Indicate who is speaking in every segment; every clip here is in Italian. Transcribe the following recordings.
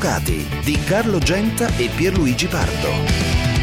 Speaker 1: Convocati di Carlo Genta e Pierluigi Pardo.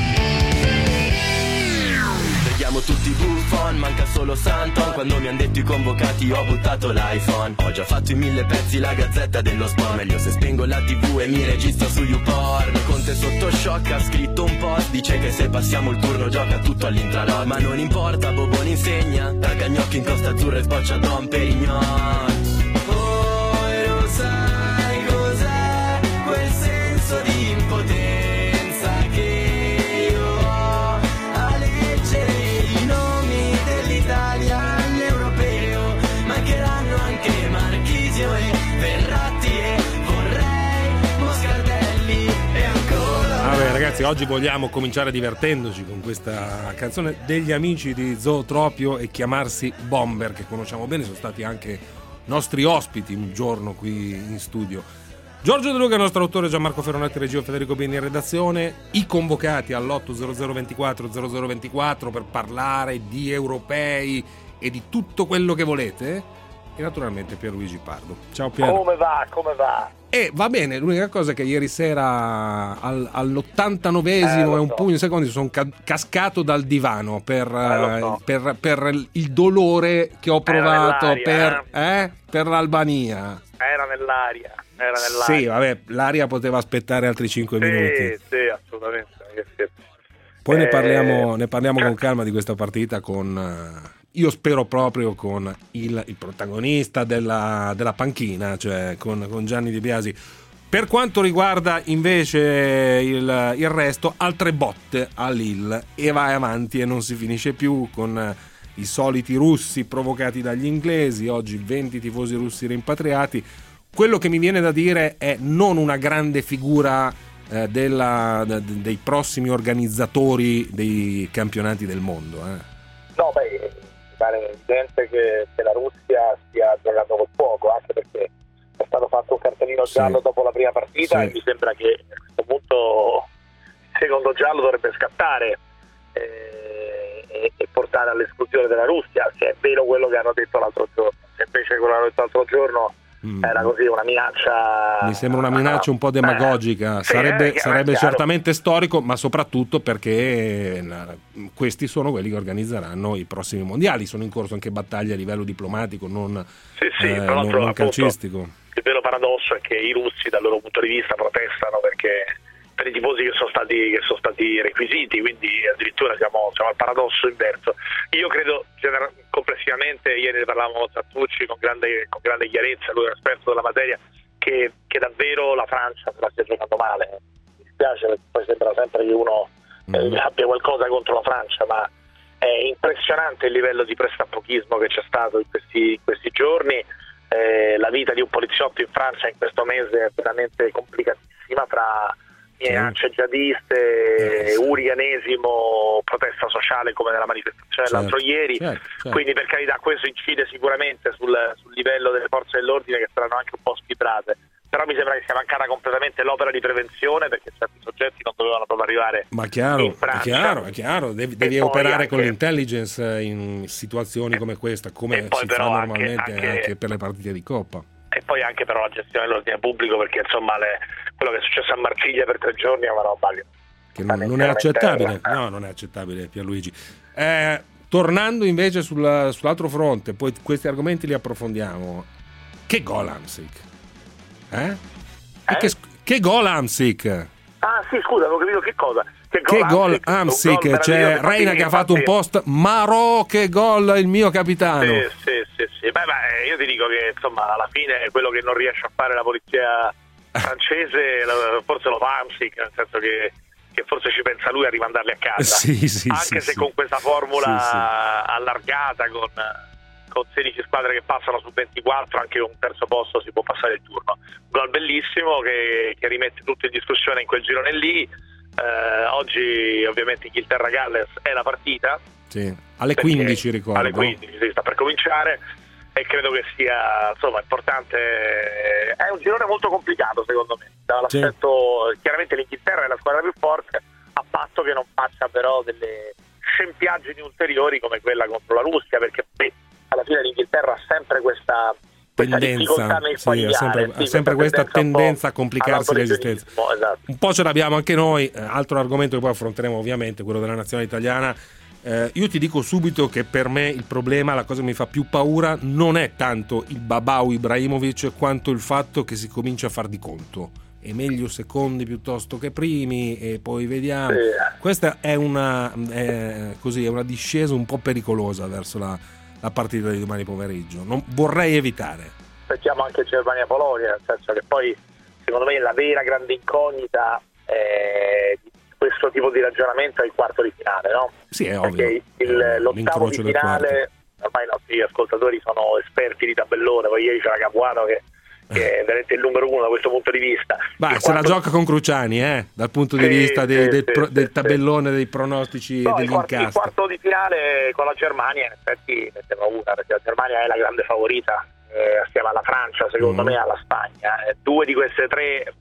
Speaker 2: Vediamo tutti buffon, manca solo Santon. Quando mi han detto i convocati ho buttato l'iPhone. Ho già fatto i 1000 pezzi, la gazzetta dello sport. Meglio se spengo la TV e mi registro su YouPorn. Conte sotto shock ha scritto un post, dice che se passiamo il turno gioca tutto all'intralot. Ma non importa, Bobone insegna, taga gnocchi in Costa Azzurra e sboccia Dom Perignon. Poi lo sai cos'è quel senso di impotenza che io ho a leggere i nomi dell'Italia all'europeo. Mancheranno anche Marchisio e Verratti e vorrei Moscardelli e ancora.
Speaker 3: Vabbè ragazzi, oggi vogliamo cominciare divertendoci con questa canzone degli amici di Zootropio e Chiamarsi Bomber, che conosciamo bene, sono stati anche nostri ospiti un giorno qui in studio. Giorgio De Luca, nostro autore, Gianmarco Ferronetti, regia, Federico Bini in redazione. I convocati all'80024 0024 per parlare di europei e di tutto quello che volete. E naturalmente Pierluigi Pardo. Ciao Pier.
Speaker 4: Come va?
Speaker 3: Va bene, l'unica cosa è che ieri sera all'89esimo e un pugno di secondi sono cascato dal divano per il dolore che ho provato per l'Albania.
Speaker 4: Era nell'aria.
Speaker 3: Sì, vabbè, l'aria poteva aspettare altri 5 minuti.
Speaker 4: Sì, assolutamente.
Speaker 3: Poi ne parliamo con calma di questa partita io spero proprio con il protagonista della panchina, cioè con Gianni Di Biasi. Per quanto riguarda invece il resto, altre botte a Lille e vai avanti e non si finisce più con i soliti russi provocati dagli inglesi, oggi 20 tifosi russi rimpatriati. Quello che mi viene da dire è non una grande figura dei prossimi organizzatori dei campionati del mondo.
Speaker 4: No, mi pare evidente che la Russia stia giocando col fuoco, anche perché è stato fatto un cartellino giallo dopo la prima partita, e mi sembra che a questo punto il secondo giallo dovrebbe scattare e portare all'esclusione della Russia, se è vero quello che hanno detto l'altro giorno. Se invece quello che hanno detto l'altro giorno era così una minaccia,
Speaker 3: mi sembra una minaccia un po' demagogica. Sarebbe certamente storico, ma soprattutto perché questi sono quelli che organizzeranno i prossimi mondiali. Sono in corso anche battaglie a livello diplomatico, non calcistico.
Speaker 4: Il vero paradosso è che i russi dal loro punto di vista protestano perché per i tifosi che sono stati requisiti, quindi addirittura siamo al paradosso inverso. Io credo complessivamente, ieri ne parlavamo con Zattucci con grande chiarezza, lui è un esperto della materia, che davvero la Francia se la stia giocando male. Mi dispiace perché poi sembra sempre che uno abbia qualcosa contro la Francia, ma è impressionante il livello di pressappochismo che c'è stato in questi giorni. La vita di un poliziotto in Francia in questo mese è veramente complicatissima, tra minacce jihadiste, urianesimo, protesta sociale come nella manifestazione dell'altro ieri. Quindi per carità questo incide sicuramente sul livello delle forze dell'ordine, che saranno anche un po' sfibrate, però mi sembra che sia mancata completamente l'opera di prevenzione, perché certi soggetti non dovevano proprio arrivare in Francia.
Speaker 3: È chiaro, devi operare con l'intelligence in situazioni come questa, come si fa normalmente anche per le partite di Coppa.
Speaker 4: E poi anche però la gestione dell'ordine pubblico, perché insomma quello che è successo a Marsiglia per 3 giorni è una roba
Speaker 3: che non è accettabile. No, non è accettabile, Pierluigi. Tornando invece sull'altro fronte, poi questi argomenti li approfondiamo. Che gol Hamsik? Che gol Hamsik?
Speaker 4: Ah sì, scusa, avevo capito che cosa.
Speaker 3: Che gol Hamsik? C'è Reina che ha fatto un post, Marò, che gol il mio capitano.
Speaker 4: Sì. Beh, io ti dico che insomma alla fine quello che non riesce a fare la polizia francese forse lo fa Hamsik, nel senso che forse ci pensa lui a rimandarli a casa, anche se con questa formula allargata con 16 squadre che passano su 24, anche con un terzo posto si può passare il turno. Un gol bellissimo che rimette tutto in discussione in quel girone lì. Oggi ovviamente Inghilterra-Galles è la partita,
Speaker 3: alle 15 ricordo.
Speaker 4: Alle 15 sta per cominciare, e credo che sia insomma importante. È un girone molto complicato secondo me, dall'aspetto chiaramente l'Inghilterra è la squadra più forte, a patto che non faccia però delle scempiaggini ulteriori come quella contro la Russia, perché alla fine l'Inghilterra ha sempre questa
Speaker 3: tendenza, ha sempre questa tendenza a complicarsi l'esistenza.
Speaker 4: Esatto.
Speaker 3: Un po' ce l'abbiamo anche noi, altro argomento che poi affronteremo ovviamente, quello della nazionale italiana. Io ti dico subito che per me il problema, la cosa che mi fa più paura non è tanto il Babao Ibrahimovic quanto il fatto che si comincia a far di conto. È meglio secondi piuttosto che primi e poi vediamo. Questa è una discesa un po' pericolosa verso la partita di domani pomeriggio. Non vorrei evitare.
Speaker 4: Aspettiamo anche Germania-Polonia, nel senso che poi secondo me la vera grande incognita di questo tipo di ragionamento è il quarto di finale, no?
Speaker 3: Sì, è ovvio.
Speaker 4: Perché l'ottavo di finale, ormai i nostri ascoltatori sono esperti di tabellone, poi ieri c'era Capuano che è veramente il numero uno da questo punto di vista.
Speaker 3: Se la gioca con Cruciani, dal punto di vista del tabellone, dei pronostici e degli incastri.
Speaker 4: Il quarto di finale con la Germania in effetti mette paura, perché la Germania è la grande favorita assieme alla Francia, secondo me alla Spagna. Due di queste tre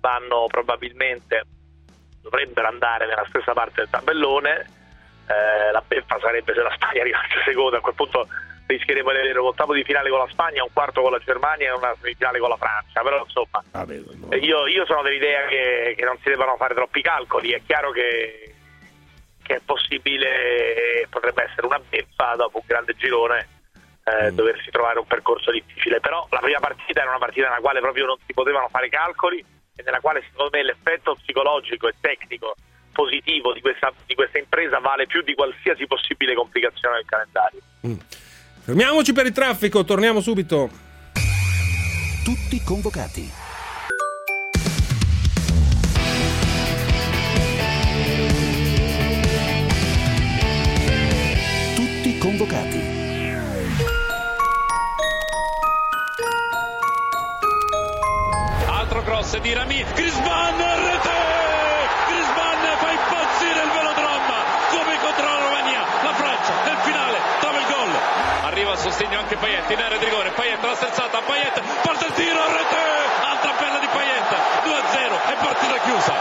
Speaker 4: dovrebbero andare nella stessa parte del tabellone. La beffa sarebbe se la Spagna arrivasse seconda, a quel punto rischieremo di avere un ottavo di finale con la Spagna, un quarto con la Germania e una semifinale con la Francia, però insomma io sono dell'idea che non si debbano fare troppi calcoli. È chiaro che è possibile, potrebbe essere una beffa dopo un grande girone doversi trovare un percorso difficile, però la prima partita era una partita nella quale proprio non si potevano fare calcoli e nella quale secondo me l'effetto psicologico e tecnico positivo di questa impresa vale più di qualsiasi possibile complicazione del calendario.
Speaker 3: Fermiamoci per il traffico, torniamo subito.
Speaker 1: Tutti convocati. Tutti convocati.
Speaker 5: Altro cross di Rami, Griezmann, rete! Griezmann fa impazzire il Velodrome, come contro la Romania, la Francia nel finale trova il gol. Arriva a sostegno anche Payet in area di rigore, Payet la sterzata, Payet parte il tiro, rete! Altra bella di Payet, 2-0 e partita chiusa.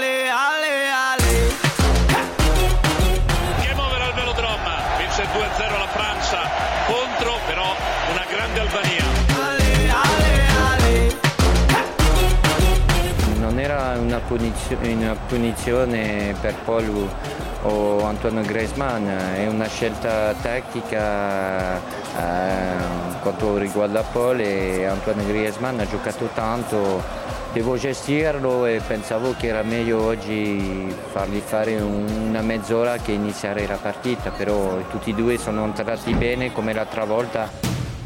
Speaker 5: Game over al Velodrome, vince 2-0 la Francia contro però una grande Albania.
Speaker 6: Non era una punizione per Paul o Antoine Griezmann, è una scelta tattica quanto riguarda Paul e Antoine Griezmann ha giocato tanto, devo gestirlo e pensavo che era meglio oggi fargli fare una mezz'ora che iniziare la partita, però tutti e due sono entrati bene come l'altra volta.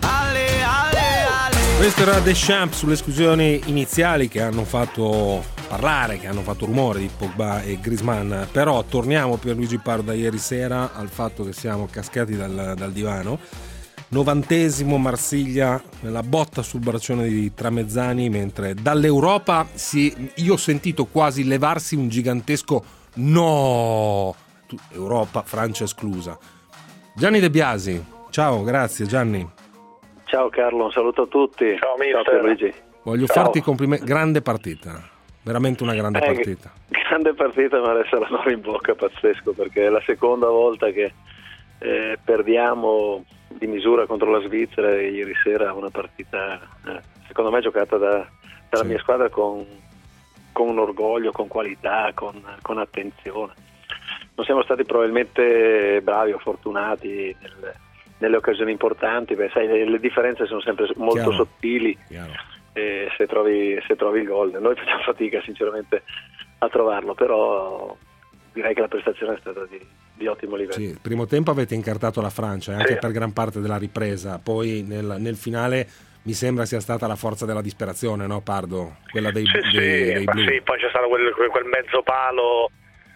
Speaker 3: Questo era Deschamps sulle esclusioni iniziali che hanno fatto parlare, che hanno fatto rumore di Pogba e Griezmann. Però torniamo per Luigi Pardo da ieri sera al fatto che siamo cascati dal divano. 90° Marsiglia, la botta sul braccione di Tramezzani, mentre dall'Europa io ho sentito quasi levarsi un gigantesco no, Europa, Francia esclusa. Gianni De Biasi, ciao, grazie Gianni.
Speaker 7: Ciao Carlo, un saluto a tutti.
Speaker 4: Ciao mister.
Speaker 7: Ciao Luigi.
Speaker 3: Voglio farti i complimenti, grande partita, veramente una grande partita.
Speaker 7: Grande partita, ma adesso la nuova in bocca, pazzesco, perché è la seconda volta che perdiamo di misura contro la Svizzera e ieri sera una partita secondo me giocata dalla mia squadra con orgoglio, con qualità, con attenzione. Non siamo stati probabilmente bravi o fortunati nelle occasioni importanti, sai, le differenze sono sempre molto sottili. Se trovi il gol, noi facciamo fatica sinceramente a trovarlo, però direi che la prestazione è stata di ottimo livello.
Speaker 3: Sì, il primo tempo avete incartato la Francia anche per gran parte della ripresa, poi nel finale mi sembra sia stata la forza della disperazione, no Pardo? Quella dei blu.
Speaker 4: Sì, poi c'è stato quel mezzo palo,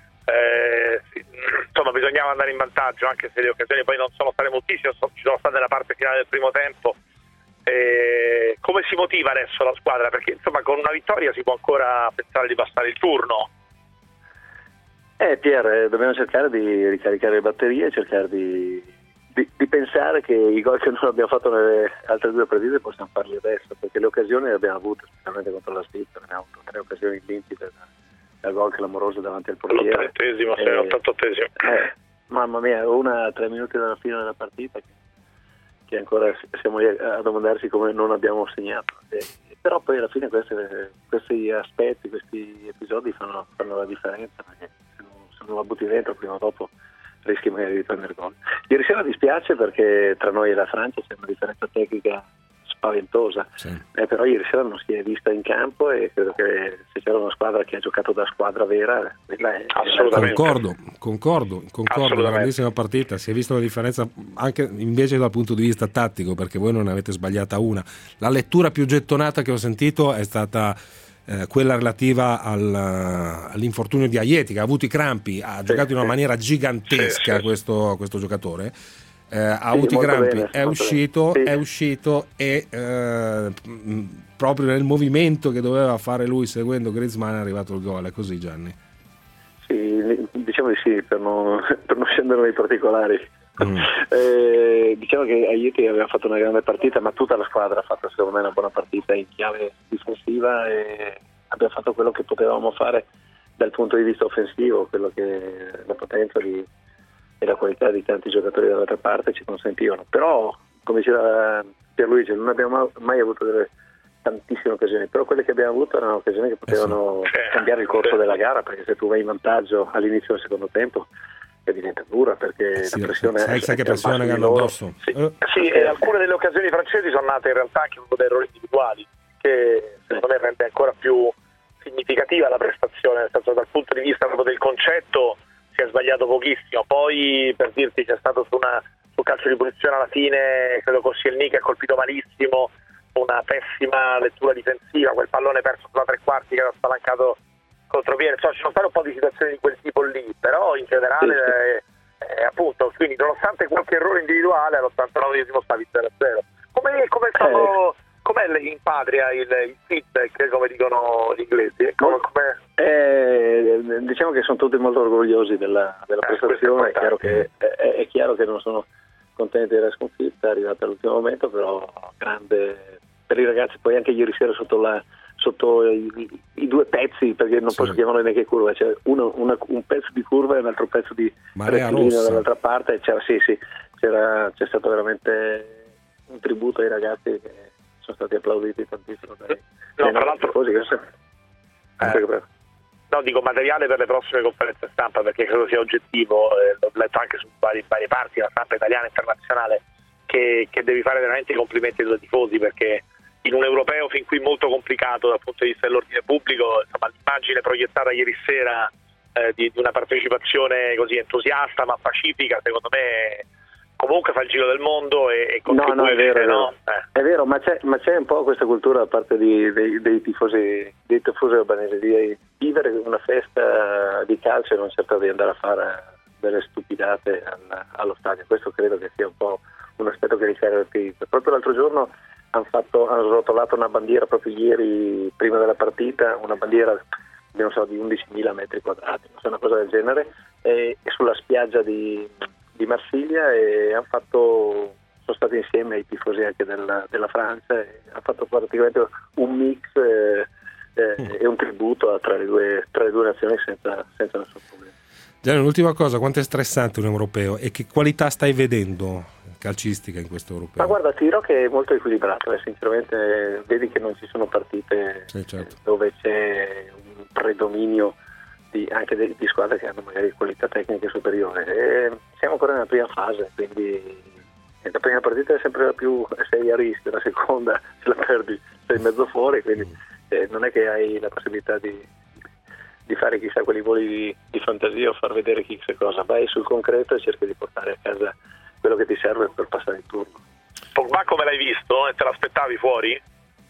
Speaker 4: insomma bisognava andare in vantaggio, anche se le occasioni poi non sono state moltissime, ci sono state nella parte finale del primo tempo. Come si motiva adesso la squadra? Perché insomma con una vittoria si può ancora pensare di passare il turno.
Speaker 7: Pier, dobbiamo cercare di ricaricare le batterie, cercare di pensare che i gol che non abbiamo fatto nelle altre due partite possiamo farli adesso, perché le occasioni le abbiamo avute, specialmente contro la Svizzera, abbiamo avuto 3 occasioni limpide da gol clamoroso davanti al portiere.
Speaker 4: L'88esimo.
Speaker 7: Mamma mia, una a 3 minuti dalla fine della partita che ancora siamo lì a domandarci come non abbiamo segnato. Però poi alla fine questi aspetti, questi episodi fanno la differenza, perché se non la butti dentro prima o dopo rischi magari di prendere gol. Ieri sera dispiace perché tra noi e la Francia c'è una differenza tecnica spaventosa, sì. Però ieri sera non si è vista in campo e credo che se c'era una squadra che ha giocato da squadra vera, quella è
Speaker 3: assolutamente. Concordo, grandissima partita, si è vista la differenza anche invece dal punto di vista tattico, perché voi non ne avete sbagliata una. La lettura più gettonata che ho sentito è stata quella relativa all'infortunio di Ajeti, che ha avuto i crampi, ha giocato in una maniera gigantesca questo giocatore. Ha avuto i crampi, è uscito e proprio nel movimento che doveva fare lui seguendo Griezmann è arrivato il gol. È così, Gianni?
Speaker 7: Sì, diciamo di sì, per non scendere nei particolari. Diciamo che Ajeti aveva fatto una grande partita, ma tutta la squadra ha fatto secondo me una buona partita in chiave difensiva e abbiamo fatto quello che potevamo fare dal punto di vista offensivo, quello che la potenza e la qualità di tanti giocatori dall'altra parte ci consentivano. Però, come diceva Pierluigi, non abbiamo mai avuto tantissime occasioni, però quelle che abbiamo avuto erano occasioni che potevano cambiare il corso della gara, perché se tu vai in vantaggio all'inizio del secondo tempo diventa dura, perché la pressione
Speaker 3: sai che pressione che hanno addosso.
Speaker 4: Sì, e alcune delle occasioni francesi sono nate in realtà anche da errori individuali, che secondo me rende ancora più significativa la prestazione, nel senso, dal punto di vista proprio del concetto si è sbagliato pochissimo. Poi, per dirti, c'è stato sul calcio di punizione alla fine, credo Koscielny che ha colpito malissimo, una pessima lettura difensiva, quel pallone perso sulla tre quarti che era spalancato contropiede. Ci sono state un po' di situazioni di quel tipo lì, però in generale appunto, quindi nonostante qualche errore individuale all'89esimo stavi 0-0. Com'è in patria il feedback, come dicono gli inglesi?
Speaker 7: Diciamo che sono tutti molto orgogliosi della prestazione. È chiaro che non sono contenti della sconfitta arrivata all'ultimo momento, però grande per i ragazzi. Poi anche ieri sera sotto i due pezzi, perché non posso chiamarlo neanche curva, c'è un pezzo di curva e un altro pezzo di rettilineo dall'altra parte. C'è stato veramente un tributo ai ragazzi che sono stati applauditi tantissimo
Speaker 4: tra l'altro dico materiale per le prossime conferenze stampa, perché credo sia oggettivo, l'ho letto anche su varie parti, la stampa italiana e internazionale, che devi fare veramente i complimenti ai tuoi tifosi, perché in un europeo fin qui molto complicato dal punto di vista dell'ordine pubblico, insomma, l'immagine proiettata ieri sera di una partecipazione così entusiasta ma pacifica, secondo me comunque fa il giro del mondo e contribuisce.
Speaker 7: È vero, ma c'è un po' questa cultura da parte dei tifosi albanesi di vivere una festa di calcio e non certo di andare a fare delle stupidate allo stadio. Questo credo che sia un po' un aspetto che ricaratterizza. Proprio l'altro giorno hanno rotolato una bandiera proprio ieri prima della partita, una bandiera di 11.000 metri quadrati, una cosa del genere, e sulla spiaggia di Marsiglia, e sono stati insieme ai tifosi anche della Francia e hanno fatto praticamente un mix e un tributo tra le due nazioni senza nessun problema.
Speaker 3: Gianni, l'ultima cosa, quanto è stressante un europeo e che qualità stai vedendo calcistica in questo europeo?
Speaker 7: Ma guarda, ti dirò che è molto equilibrato, sinceramente vedi che non ci sono partite dove c'è un predominio anche di squadre che hanno magari qualità tecniche superiore, e siamo ancora nella prima fase, quindi la prima partita è sempre la più, sei a rischio, la seconda se la perdi sei mezzo fuori, quindi non è che hai la possibilità di fare chissà quali voli di fantasia o far vedere chissà cosa. Vai sul concreto e cerchi di portare a casa quello che ti serve per passare il turno.
Speaker 4: Pogba come l'hai visto? Te l'aspettavi fuori?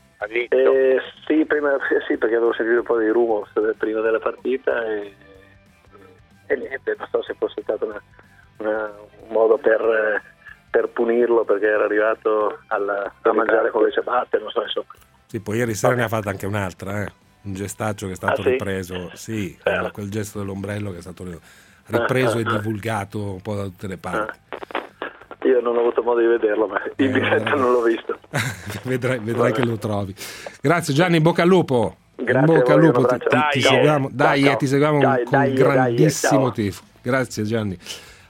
Speaker 7: Sì, perché avevo sentito un po' di rumors prima della partita e niente, non so se fosse stato un modo per punirlo perché era arrivato a mangiare con le ciabatte, non so, insomma.
Speaker 3: Sì, poi ieri sera ne ha fatta anche un'altra, un gestaccio che è stato ripreso, quel gesto dell'ombrello che è stato ripreso e divulgato un po' da tutte le parti.
Speaker 7: Io non ho avuto modo di vederlo, ma in diretta non l'ho visto.
Speaker 3: vedrai che lo trovi. Grazie Gianni, in bocca al lupo.
Speaker 7: Grazie,
Speaker 3: in bocca al lupo, ti seguiamo,
Speaker 7: ciao.
Speaker 3: ti seguiamo con grandissimo tifo. Grazie Gianni.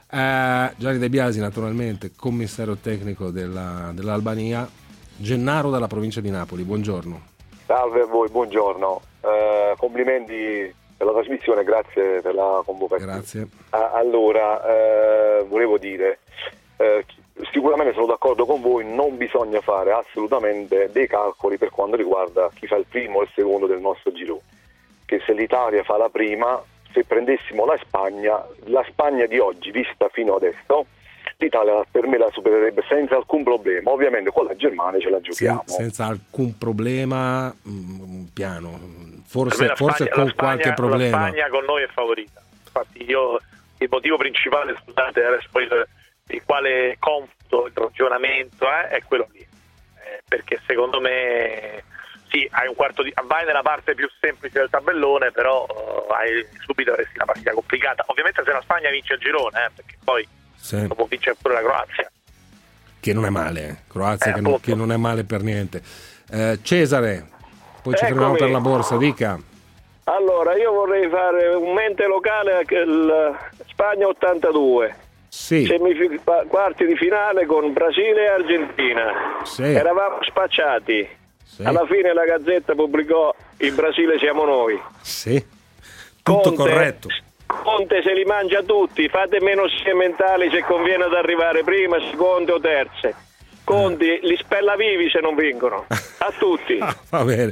Speaker 3: Gianni De Biasi, naturalmente commissario tecnico dell'Albania. Gennaro dalla provincia di Napoli, buongiorno.
Speaker 8: Salve a voi, buongiorno. Complimenti per la trasmissione, grazie per la convocazione.
Speaker 3: Grazie.
Speaker 8: Allora, volevo dire, sicuramente sono d'accordo con voi, non bisogna fare assolutamente dei calcoli per quanto riguarda chi fa il primo e il secondo del nostro girone, che se l'Italia fa la prima, se prendessimo la Spagna di oggi vista fino adesso, l'Italia per me la supererebbe senza alcun problema. Ovviamente con la Germania ce la giochiamo
Speaker 3: senza alcun problema, piano, forse con qualche
Speaker 4: La
Speaker 3: problema.
Speaker 4: Spagna con noi è favorita, infatti io il motivo principale, scusate adesso il quale confuto il ragionamento è quello lì, perché secondo me sì, hai vai nella parte più semplice del tabellone, però subito avresti una partita complicata, ovviamente se la Spagna vince il girone, perché poi dopo vince pure la Croazia, che
Speaker 3: non è male, Croazia che non è male per niente. Cesare, poi ci fermiamo per la borsa, dica.
Speaker 7: Allora, io vorrei fare un mente locale Spagna 82.
Speaker 3: Sì.
Speaker 7: Quarti di finale con Brasile e Argentina.
Speaker 3: Sì.
Speaker 7: Eravamo spacciati.
Speaker 3: Sì.
Speaker 7: Alla fine la Gazzetta pubblicò il Brasile siamo noi.
Speaker 3: Sì. Tutto corretto.
Speaker 7: Conte se li mangia tutti, fate meno scie mentali se conviene ad arrivare prime, seconde o terze. Conti li spella vivi se non vincono. A tutti.
Speaker 3: Va bene.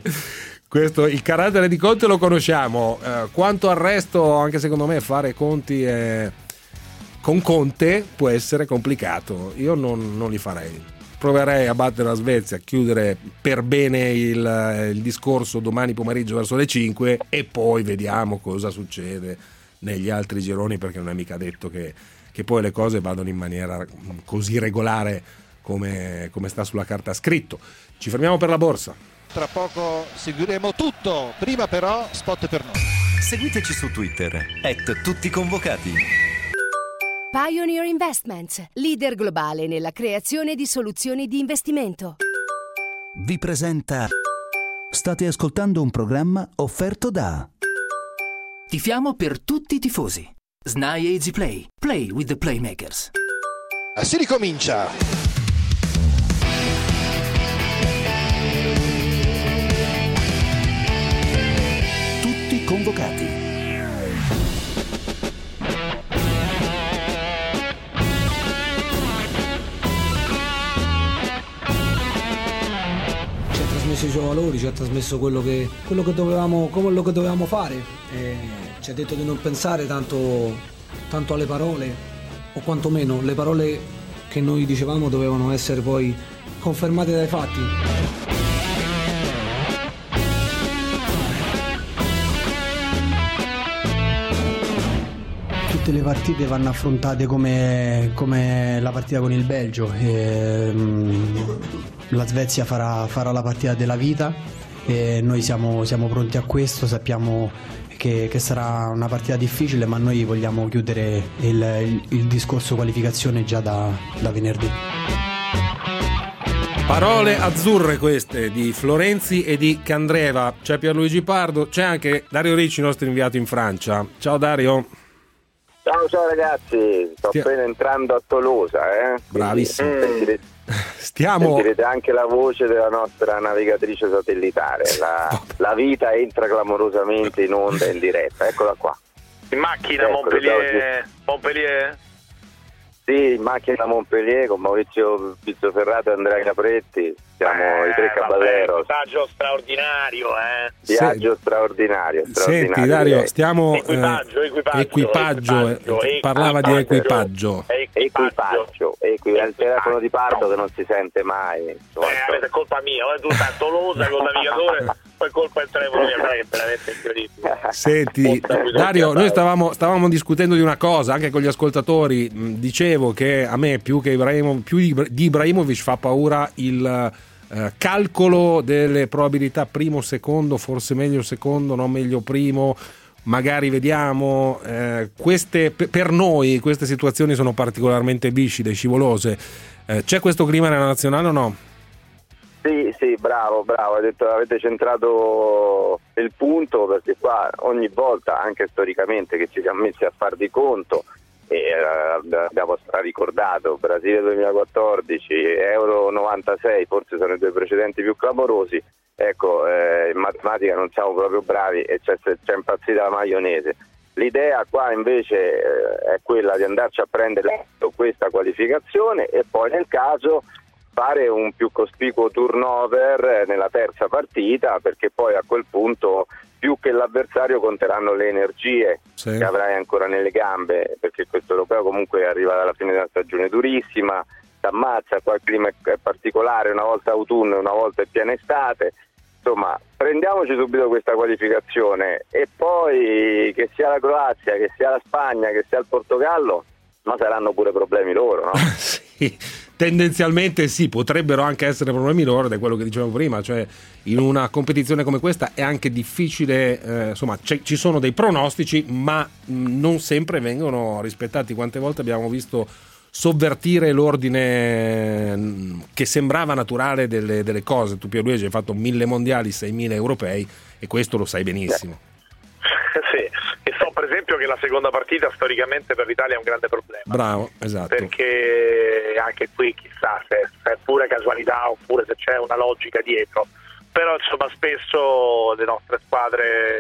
Speaker 3: Il carattere di Conte lo conosciamo. Quanto al resto, anche secondo me fare conti con Conte può essere complicato. Io non li farei. Proverei a battere la Svezia, a chiudere per bene il discorso domani pomeriggio verso le 5 e poi vediamo cosa succede negli altri gironi, perché non è mica detto che poi le cose vadano in maniera così regolare come sta sulla carta scritto. Ci fermiamo per la borsa.
Speaker 9: Tra poco seguiremo tutto, prima però spot per noi.
Speaker 1: Seguiteci su Twitter @tutticonvocati.
Speaker 10: Pioneer Investments, leader globale nella creazione di soluzioni di investimento.
Speaker 1: Vi presenta. State ascoltando un programma offerto da.
Speaker 11: Tifiamo per tutti i tifosi. SNAI Easy Play. Play with the Playmakers.
Speaker 9: Si ricomincia.
Speaker 1: Tutti convocati.
Speaker 12: I suoi valori, ci ha trasmesso quello che dovevamo fare, ci ha detto di non pensare tanto alle parole, o quantomeno le parole che noi dicevamo dovevano essere poi confermate dai fatti. Tutte le partite vanno affrontate come la partita con il Belgio. La Svezia farà la partita della vita e noi siamo pronti a questo, sappiamo che sarà una partita difficile, ma noi vogliamo chiudere il discorso qualificazione già da venerdì.
Speaker 3: Parole azzurre queste di Florenzi e di Candreva. C'è Pierluigi Pardo, c'è anche Dario Ricci, nostro inviato in Francia. Ciao Dario.
Speaker 13: Ciao ragazzi, sto appena entrando a Tolosa.
Speaker 3: Bravissimo.
Speaker 13: Sentirete anche la voce della nostra navigatrice satellitare. La vita entra clamorosamente in onda in diretta. Eccola qua.
Speaker 4: In macchina Montpellier?
Speaker 13: Sì, in macchina da Montpellier con Maurizio Pizzoferrato e Andrea Capretti. Siamo i tre caballeros.
Speaker 4: Viaggio straordinario,
Speaker 13: Viaggio straordinario.
Speaker 3: Senti Dario, stiamo
Speaker 4: equipaggio.
Speaker 3: Parlava di equipaggio.
Speaker 13: È il telefono di Pardo che non si sente mai.
Speaker 4: È colpa mia, tu stai a Tolosa con il navigatore, poi colpa del telefono di Andrea, che è veramente incredibile.
Speaker 3: Senti Dario, noi stavamo discutendo di una cosa anche con gli ascoltatori. Dicevo che a me più di Ibrahimovic fa paura il calcolo delle probabilità primo secondo, forse meglio secondo, non meglio primo, magari vediamo. Per noi queste situazioni sono particolarmente viscide, scivolose. C'è questo clima nella nazionale o no?
Speaker 13: Sì, bravo, avete centrato il punto, perché qua ogni volta, anche storicamente, che ci siamo messi a far di conto, e abbiamo ricordato Brasile 2014, Euro 96, forse sono i due precedenti più clamorosi. Ecco, in matematica non siamo proprio bravi e c'è impazzita la maionese. L'idea qua invece è quella di andarci a prendere questa qualificazione e poi nel caso fare un più cospicuo turnover nella terza partita, perché poi a quel punto più che l'avversario conteranno le energie che avrai ancora nelle gambe, perché questo europeo comunque arriva dalla fine della stagione durissima, si ammazza, qua il clima è particolare, una volta autunno e una volta è piena estate. Insomma, prendiamoci subito questa qualificazione e poi che sia la Croazia, che sia la Spagna, che sia il Portogallo, ma saranno pure problemi loro, no?
Speaker 3: Sì, tendenzialmente sì, potrebbero anche essere problemi loro, ed è quello che dicevamo prima, cioè in una competizione come questa è anche difficile, insomma ci sono dei pronostici, ma non sempre vengono rispettati. Quante volte abbiamo visto sovvertire l'ordine che sembrava naturale delle cose. Tu Pierluigi hai fatto 1000 mondiali, 6.000 europei e questo lo sai benissimo.
Speaker 4: Sì, e so per esempio che la seconda partita storicamente per l'Italia è un grande problema.
Speaker 3: Bravo, esatto.
Speaker 4: Perché anche qui chissà se è pure casualità oppure se c'è una logica dietro. Però insomma spesso le nostre squadre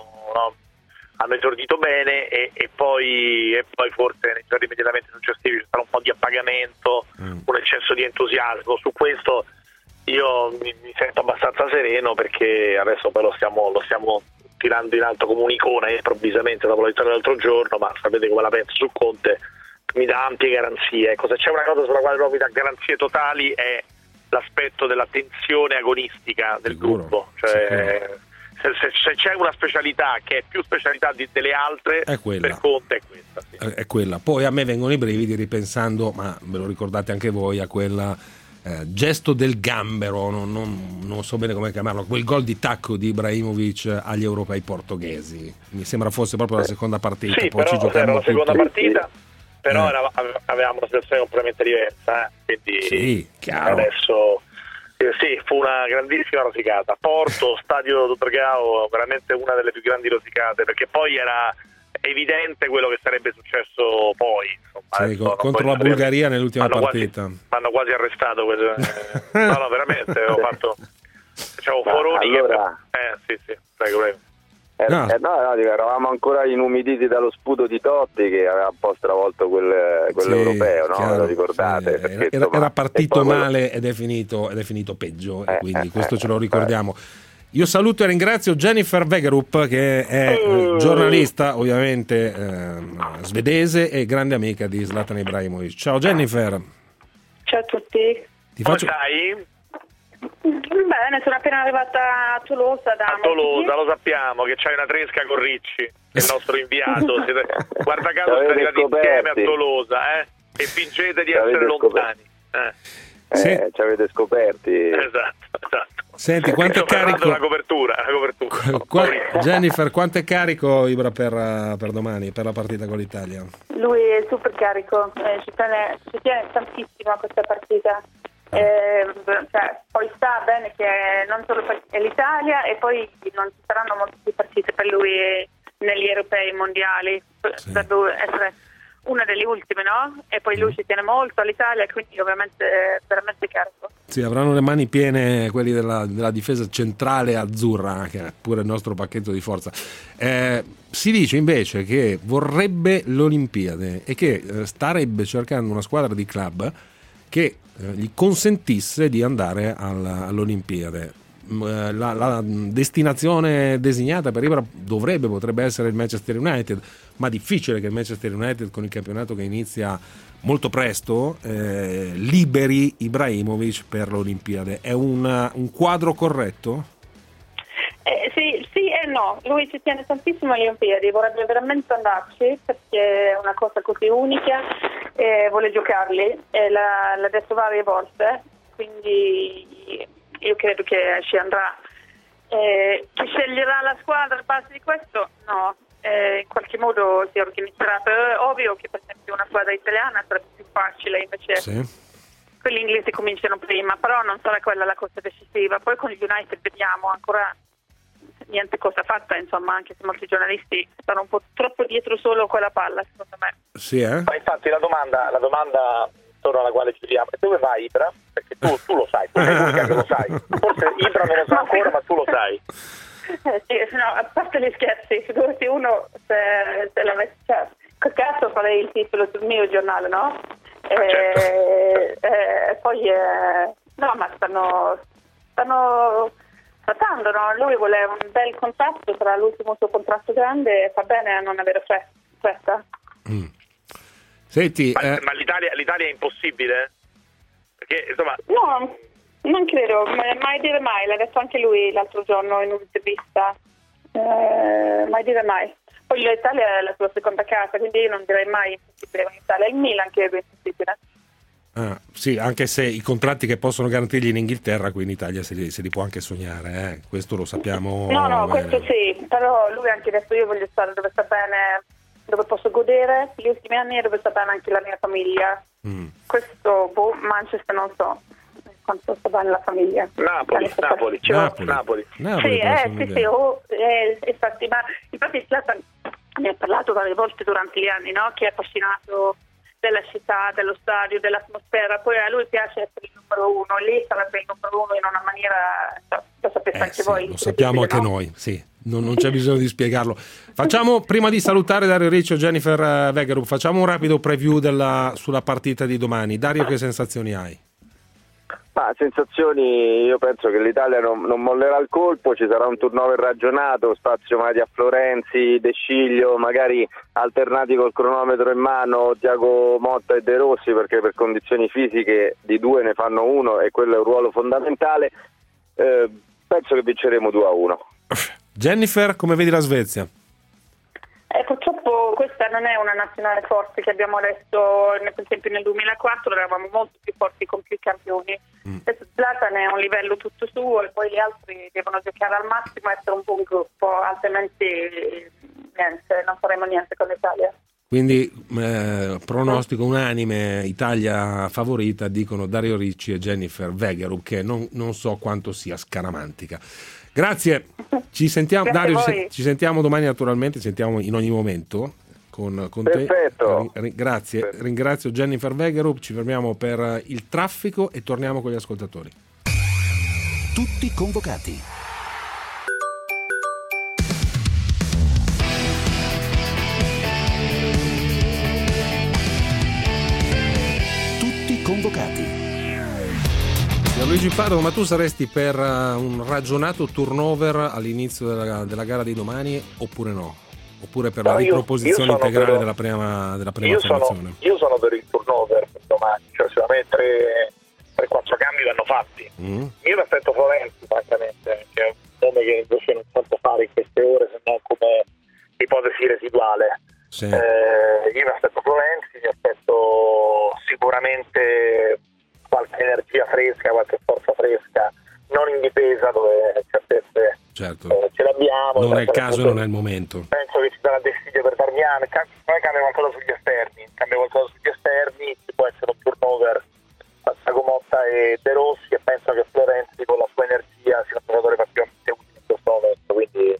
Speaker 4: hanno esordito bene e poi forse nei giorni immediatamente successivi c'è stato un po' di appagamento, un eccesso di entusiasmo. Su questo io mi sento abbastanza sereno, perché adesso poi lo stiamo tirando in alto come un'icona improvvisamente dopo la vittoria dell'altro giorno, ma sapete come la penso su Conte, mi dà ampie garanzie. Ecco, se c'è una cosa sulla quale proprio mi dà garanzie totali è l'aspetto della tensione agonistica del gruppo, cioè se c'è una specialità che è più specialità delle altre,
Speaker 3: è quella.
Speaker 4: Per Conte è questa, sì.
Speaker 3: È quella. Poi a me vengono i brividi ripensando, ma ve lo ricordate anche voi, a quel gesto del gambero, non so bene come chiamarlo, quel gol di tacco di Ibrahimovic agli europei portoghesi. Mi sembra fosse proprio la seconda partita.
Speaker 4: Sì,
Speaker 3: poi
Speaker 4: però
Speaker 3: ci giocammo
Speaker 4: era la seconda
Speaker 3: tutto.
Speaker 4: partita, però avevamo una situazione completamente diversa, quindi
Speaker 3: sì, chiaro.
Speaker 4: Adesso sì, fu una grandissima rosicata. Porto, stadio Dragao, veramente una delle più grandi rosicate, perché poi era evidente quello che sarebbe successo poi. Insomma,
Speaker 3: sì, contro la Bulgaria nell'ultima partita.
Speaker 4: Mi hanno quasi arrestato. No, veramente, ho fatto Foroni.
Speaker 13: Allora...
Speaker 4: Sì, prego.
Speaker 13: No, eravamo ancora inumiditi dallo sputo di Totti che aveva un po' stravolto quell'europeo, no?
Speaker 3: Chiaro,
Speaker 13: lo ricordate?
Speaker 3: Sì,
Speaker 13: perché,
Speaker 3: era partito male ed è finito peggio, e quindi questo ce lo ricordiamo. Io saluto e ringrazio Jennifer Wegerup, che è giornalista ovviamente svedese e grande amica di Zlatan Ibrahimovic. Ciao Jennifer.
Speaker 14: Ciao a tutti.
Speaker 4: Come stai?
Speaker 14: Bene, sono appena arrivata a Tolosa.
Speaker 4: A Tolosa, lo sappiamo che c'hai una tresca con Ricci, il nostro inviato. Guarda caso siete arrivati insieme a Tolosa, e fingete di essere lontani.
Speaker 13: Ci avete scoperti.
Speaker 4: Esatto.
Speaker 3: Senti, quanto è carico
Speaker 4: la copertura.
Speaker 3: Jennifer, quanto è carico Ibra per domani, per la partita con l'Italia?
Speaker 14: Lui è super carico, ci tiene tantissimo a questa partita. Poi sta bene che non solo è l'Italia, e poi non ci saranno molte più partite per lui negli europei mondiali, dovrebbe essere una delle ultime, no? E poi lui ci tiene molto all'Italia, quindi ovviamente è veramente carico.
Speaker 3: Sì, avranno le mani piene quelli della difesa centrale azzurra, che è pure il nostro pacchetto di forza. Si dice invece che vorrebbe l'Olimpiade e che starebbe cercando una squadra di club che gli consentisse di andare all'Olimpiade. La destinazione designata per Ibra potrebbe essere il Manchester United, ma difficile che il Manchester United, con il campionato che inizia molto presto, liberi Ibrahimovic per l'Olimpiade. È un quadro corretto?
Speaker 14: Sì e no, lui ci tiene tantissimo alle Olimpiadi, vorrebbe veramente andarci perché è una cosa così unica e vuole giocarli, e l'ha detto varie volte, quindi io credo che ci andrà. Chi sceglierà la squadra a base di questo? No, in qualche modo si organizzerà, però è ovvio che per esempio una squadra italiana sarebbe più facile, invece quelli inglesi cominciano prima, però non sarà quella la cosa decisiva. Poi con il United vediamo ancora, niente cosa fatta, insomma, anche se molti giornalisti stanno un po' troppo dietro solo con la palla, secondo me.
Speaker 3: Sì,
Speaker 4: Ma infatti la domanda attorno alla quale chiudiamo è: dove va Ibra? Perché tu lo sai, tu sei l'unica che lo sai. Forse Ibra non lo sa ancora, ma tu lo sai.
Speaker 14: Sì, no, a parte gli scherzi, figurati uno se la mette, cioè, col cazzo farei il titolo sul mio giornale, no? Poi no, ma stanno trattando, no? Lui vuole un bel contratto, sarà l'ultimo suo contratto grande, e fa bene a non avere fretta.
Speaker 3: Senti,
Speaker 4: ma l'Italia è impossibile? Perché insomma.
Speaker 14: No, non credo, mai dire mai, l'ha detto anche lui l'altro giorno in un'intervista. Mai dire mai. Poi l'Italia è la sua seconda casa, quindi io non direi mai impossibile in Italia. Il Milan credo è impossibile.
Speaker 3: Sì, anche se i contratti che possono garantirgli in Inghilterra, qui in Italia se li può anche sognare, questo lo sappiamo.
Speaker 14: No, questo sì, però lui anche adesso: io voglio stare dove sta bene, dove posso godere gli ultimi anni, e dove sta bene anche la mia famiglia. Questo, Manchester non so quanto sta bene la famiglia.
Speaker 4: Napoli.
Speaker 14: Sì, infatti, ma infatti Zlatan ne ha parlato varie volte durante gli anni, no? Che è appassionato della città, dello stadio, dell'atmosfera. Poi a lui piace essere il numero uno, lì sarebbe il numero uno in una maniera, lo sapete anche voi.
Speaker 3: Lo sappiamo anche noi, sì. Non c'è bisogno di spiegarlo. Facciamo, prima di salutare Dario Ricci e Jennifer Wegerup, facciamo un rapido preview sulla partita di domani. Dario, che sensazioni hai?
Speaker 13: Ma sensazioni, io penso che l'Italia non mollerà il colpo, ci sarà un turnover ragionato, spazio magari a Florenzi, De Sciglio, magari alternati col cronometro in mano, Thiago Motta e De Rossi, perché per condizioni fisiche di due ne fanno uno e quello è un ruolo fondamentale. Penso che vinceremo 2-1.
Speaker 3: Jennifer, come vedi la Svezia?
Speaker 14: Purtroppo questa non è una nazionale forte che abbiamo adesso, per esempio nel 2004 eravamo molto più forti con più campioni. Adesso Zlatan è un livello tutto suo e poi gli altri devono giocare al massimo e essere un buon gruppo, altrimenti niente, non faremo niente con l'Italia.
Speaker 3: Quindi pronostico unanime, Italia favorita, dicono Dario Ricci e Jennifer Wegerup, che non so quanto sia scaramantica. Grazie, ci sentiamo. Dario, ci sentiamo domani, naturalmente, ci sentiamo in ogni momento con
Speaker 13: Perfetto.
Speaker 3: te. Grazie, ringrazio Jennifer Wegerup, ci fermiamo per il traffico e torniamo con gli ascoltatori.
Speaker 1: Tutti convocati. Tutti convocati.
Speaker 3: Luigi Pardo, ma tu saresti per un ragionato turnover all'inizio della gara di domani oppure no? Oppure per la riproposizione integrale della prima formazione?
Speaker 4: Io sono per il turnover per domani, cioè sicuramente 3-4 cambi vanno fatti. Io mi aspetto Florenzi, francamente, che è un nome che invece non tanto fare in queste ore, se non come ipotesi residuale.
Speaker 3: Sì.
Speaker 4: Io mi aspetto Florenzi, mi aspetto sicuramente qualche energia fresca, qualche forza fresca, non in difesa dove certezze ce l'abbiamo.
Speaker 3: Non è il caso e non è il momento.
Speaker 4: Penso che ci sarà desiderio per Darmian, cambia qualcosa sugli esterni, ci può essere un turnover tra Thiago Motta e De Rossi, e penso che Florenzi con la sua energia sia un giocatore particolarmente utile in questo momento, quindi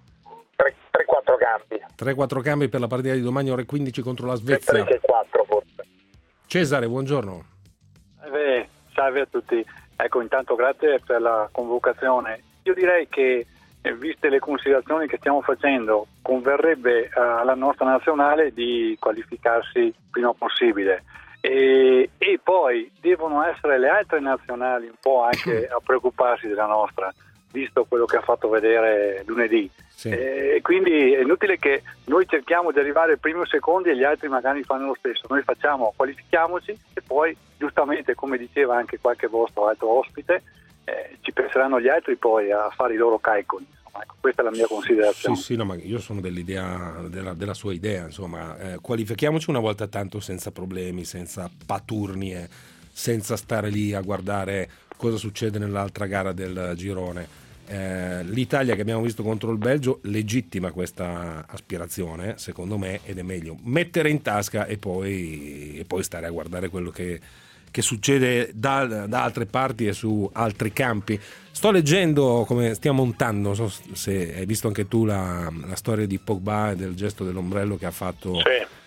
Speaker 4: 3-4 cambi.
Speaker 3: 3-4 cambi per la partita di domani ore 15 contro la Svezia.
Speaker 4: 3-4 forse.
Speaker 3: Cesare, buongiorno.
Speaker 15: Salve a tutti. Ecco, intanto grazie per la convocazione. Io direi che, viste le considerazioni che stiamo facendo, converrebbe alla nostra nazionale di qualificarsi il prima possibile. E poi devono essere le altre nazionali un po' anche a preoccuparsi della nostra, visto quello che ha fatto vedere lunedì.
Speaker 3: Sì.
Speaker 15: Quindi è inutile che noi cerchiamo di arrivare primi o secondi e gli altri magari fanno lo stesso. Noi qualifichiamoci e poi, giustamente, come diceva anche qualche vostro altro ospite, ci penseranno gli altri poi a fare i loro calcoli. Insomma, ecco, questa è la mia considerazione.
Speaker 3: Sì, no, ma io sono dell'idea della sua idea, insomma, qualifichiamoci una volta tanto senza problemi, senza paturnie, senza stare lì a guardare cosa succede nell'altra gara del girone. L'Italia, che abbiamo visto contro il Belgio, legittima questa aspirazione, secondo me, ed è meglio mettere in tasca e poi stare a guardare quello che che succede da altre parti e su altri campi. Sto leggendo, come stiamo montando, non so se hai visto anche tu la storia di Pogba e del gesto dell'ombrello che ha fatto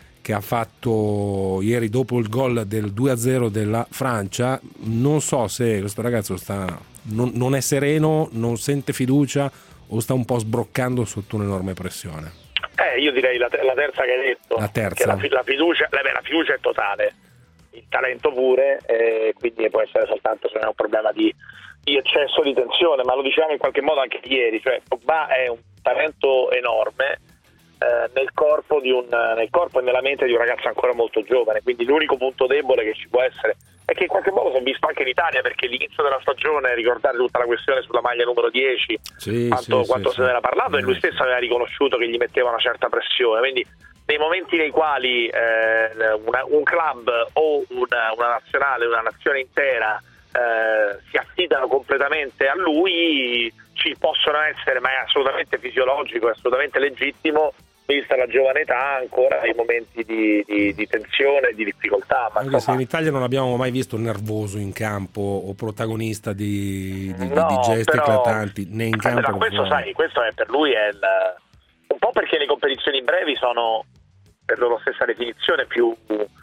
Speaker 3: ieri dopo il gol del 2-0 della Francia. Non so se questo ragazzo non è sereno, non sente fiducia o sta un po' sbroccando sotto un'enorme pressione.
Speaker 4: Io direi la terza che hai detto.
Speaker 3: La terza.
Speaker 4: Che la fiducia è totale, il talento pure, quindi può essere soltanto se non è un problema di eccesso di tensione, ma lo dicevamo in qualche modo anche ieri, cioè Pogba è un talento enorme nel corpo e nella mente di un ragazzo ancora molto giovane, quindi l'unico punto debole che ci può essere è che in qualche modo si è visto anche in Italia, perché l'inizio della stagione, ricordate tutta la questione sulla maglia numero 10, quanto se ne era parlato, e lui stesso aveva riconosciuto che gli metteva una certa pressione, quindi nei momenti nei quali un club o una nazionale, una nazione intera si affidano completamente a lui, ci possono essere, ma è assolutamente fisiologico, è assolutamente legittimo, vista la giovane età, ancora dei momenti di tensione e di difficoltà. Ma
Speaker 3: anche se in Italia non abbiamo mai visto nervoso in campo o protagonista di gesti eclatanti, né in campo.
Speaker 4: Però questo è per lui un po' perché le competizioni brevi sono, per loro stessa definizione, più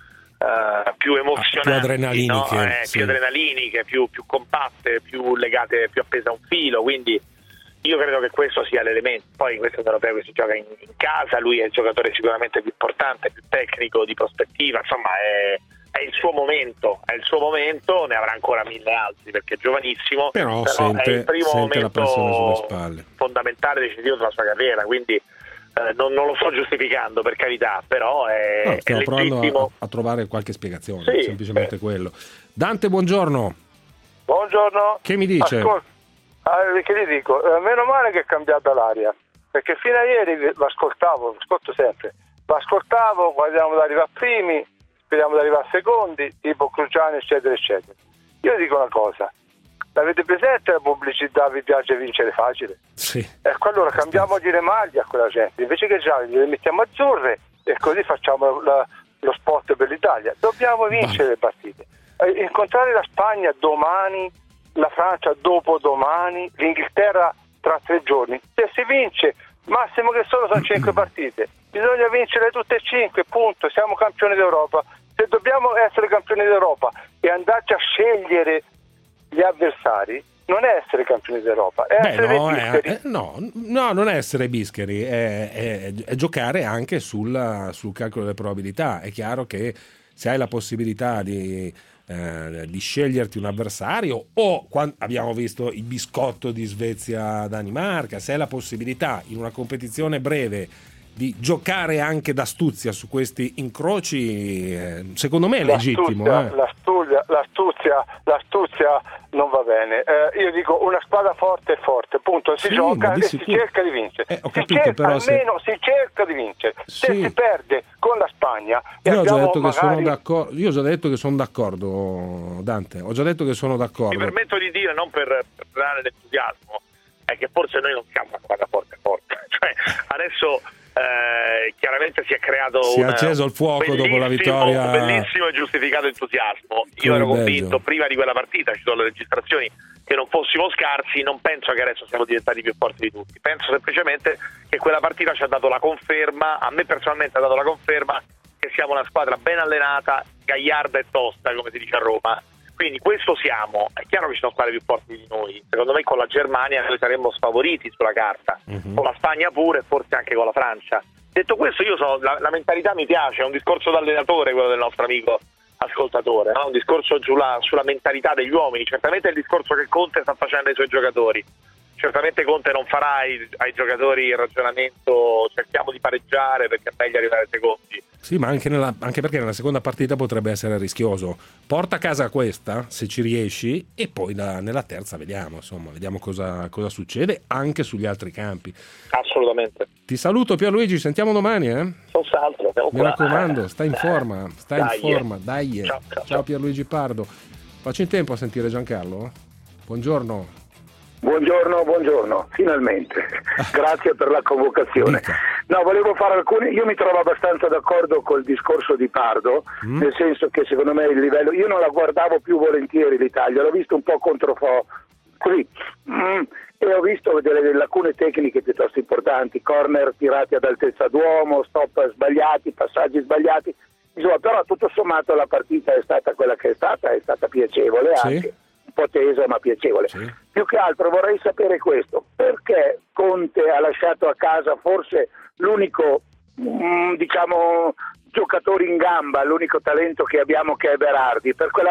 Speaker 4: emozionanti,
Speaker 3: più adrenaliniche,
Speaker 4: no? Più adrenaliniche, più compatte, più legate, più appese a un filo, quindi io credo che questo sia l'elemento. Poi in questo europeo che si gioca in casa, lui è il giocatore sicuramente più importante, più tecnico, di prospettiva, insomma è il suo momento, ne avrà ancora 1000 altri perché è giovanissimo,
Speaker 3: però
Speaker 4: è il primo momento
Speaker 3: la pressione sulle spalle,
Speaker 4: fondamentale, decisivo della sua carriera, quindi non lo sto giustificando, per carità, però è
Speaker 3: stiamo
Speaker 4: legittimo.
Speaker 3: provando a trovare qualche spiegazione,
Speaker 4: sì,
Speaker 3: semplicemente quello. Dante, buongiorno.
Speaker 16: Buongiorno.
Speaker 3: Che mi dice?
Speaker 16: Che gli dico? Meno male che è cambiata l'aria, perché fino a ieri ascolto sempre, guardiamo di arrivare a primi, speriamo di arrivare a secondi, tipo Cruciani, eccetera, eccetera. Io dico una cosa, l'avete presente la pubblicità "vi piace vincere facile"?
Speaker 3: Sì.
Speaker 16: Ecco, allora cambiamogli le maglie a quella gente, invece che gialle le mettiamo azzurre e così facciamo lo spot per l'Italia. Dobbiamo vincere le partite, incontrare la Spagna domani, la Francia dopodomani, l'Inghilterra tra 3 giorni. Se si vince, massimo che sono 5 partite, bisogna vincere tutte e 5, punto, siamo campioni d'Europa. Se dobbiamo essere campioni d'Europa e andarci a scegliere gli avversari, non è essere campioni d'Europa, è essere bischeri.
Speaker 3: No, non è essere bischeri, è giocare anche sul calcolo delle probabilità. È chiaro che se hai la possibilità di sceglierti un avversario, o quando abbiamo visto il biscotto di Svezia-Danimarca, se hai la possibilità in una competizione breve di giocare anche d'astuzia su questi incroci, secondo me è legittimo.
Speaker 16: L'astuzia non va bene. Io dico una squadra forte è forte, punto. Si gioca e si cerca di vincere. Si cerca di vincere. Se si perde con la Spagna,
Speaker 3: io ho già detto che sono d'accordo. Io ho già detto che sono d'accordo, Dante. Ho già detto che sono d'accordo.
Speaker 4: Mi permetto di dire, non per dare l'entusiasmo, è che forse noi non siamo una squadra forte. Cioè, adesso chiaramente si è creato
Speaker 3: acceso il fuoco dopo la vittoria,
Speaker 4: bellissimo e giustificato entusiasmo. Io ero convinto prima di quella partita, ci sono le registrazioni, che non fossimo scarsi. Non penso che adesso siamo diventati più forti di tutti, penso semplicemente che quella partita ci ha dato la conferma, a me personalmente ha dato la conferma che siamo una squadra ben allenata, gagliarda e tosta, come si dice a Roma. Quindi questo siamo. È chiaro che ci sono squadre più forti di noi. Secondo me con la Germania noi saremmo sfavoriti sulla carta, con la Spagna pure, forse anche con la Francia. Detto questo, la mentalità mi piace, è un discorso d'allenatore quello del nostro amico ascoltatore, no? Un discorso sulla mentalità degli uomini. Certamente è il discorso che Conte sta facendo ai suoi giocatori. Certamente Conte non farà ai giocatori il ragionamento cerchiamo di pareggiare perché è meglio arrivare secondi.
Speaker 3: Sì, ma anche perché nella seconda partita potrebbe essere rischioso. Porta a casa questa, se ci riesci, e poi nella terza vediamo cosa succede anche sugli altri campi.
Speaker 4: Assolutamente.
Speaker 3: Ti saluto Pierluigi, sentiamo domani,
Speaker 4: Senz'altro.
Speaker 3: Mi raccomando, stai in forma, dai. Ciao Pierluigi Pardo. Faccio in tempo a sentire Giancarlo? Buongiorno,
Speaker 17: finalmente. Grazie per la convocazione. No, volevo fare alcune. Io mi trovo abbastanza d'accordo col discorso di Pardo, nel senso che secondo me il livello. Io non la guardavo più volentieri l'Italia, l'ho visto un po' così. E ho visto delle lacune tecniche piuttosto importanti, corner tirati ad altezza d'uomo, stop sbagliati, passaggi sbagliati. Insomma, però tutto sommato la partita è stata quella che è stata piacevole anche. Un po' tesa ma piacevole. Più che altro vorrei sapere questo: perché Conte ha lasciato a casa forse l'unico giocatore in gamba, l'unico talento che abbiamo, che è Berardi, per quel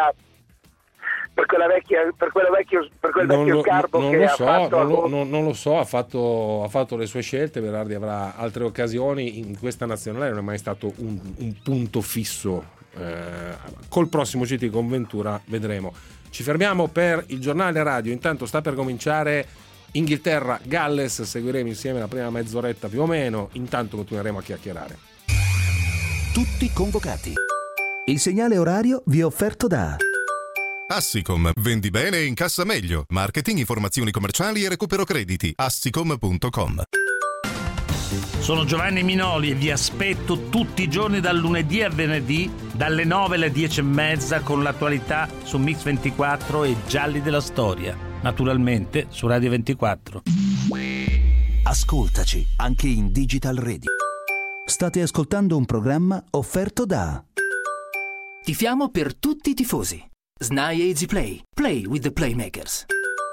Speaker 17: vecchio sgarbo che ha fatto.
Speaker 3: Non lo so, ha fatto le sue scelte. Berardi avrà altre occasioni. In questa nazionale non è mai stato un punto fisso. Col prossimo City con Ventura vedremo. Ci fermiamo per il giornale radio. Intanto sta per cominciare Inghilterra-Galles, seguiremo insieme la prima mezz'oretta più o meno. Intanto continueremo a chiacchierare.
Speaker 1: Tutti convocati. Il segnale orario vi è offerto da
Speaker 18: Assicom, vendi bene e incassa meglio. Marketing, informazioni commerciali e recupero crediti. Assicom.com.
Speaker 19: Sono Giovanni Minoli e vi aspetto tutti i giorni dal lunedì a venerdì dalle 9 alle 10:30 con l'attualità su Mix 24 e Gialli della Storia, naturalmente su Radio 24.
Speaker 1: Ascoltaci anche in Digital Radio. State ascoltando un programma offerto da
Speaker 11: Tifiamo per tutti i tifosi. SNAI Easy Play. Play with the Playmakers.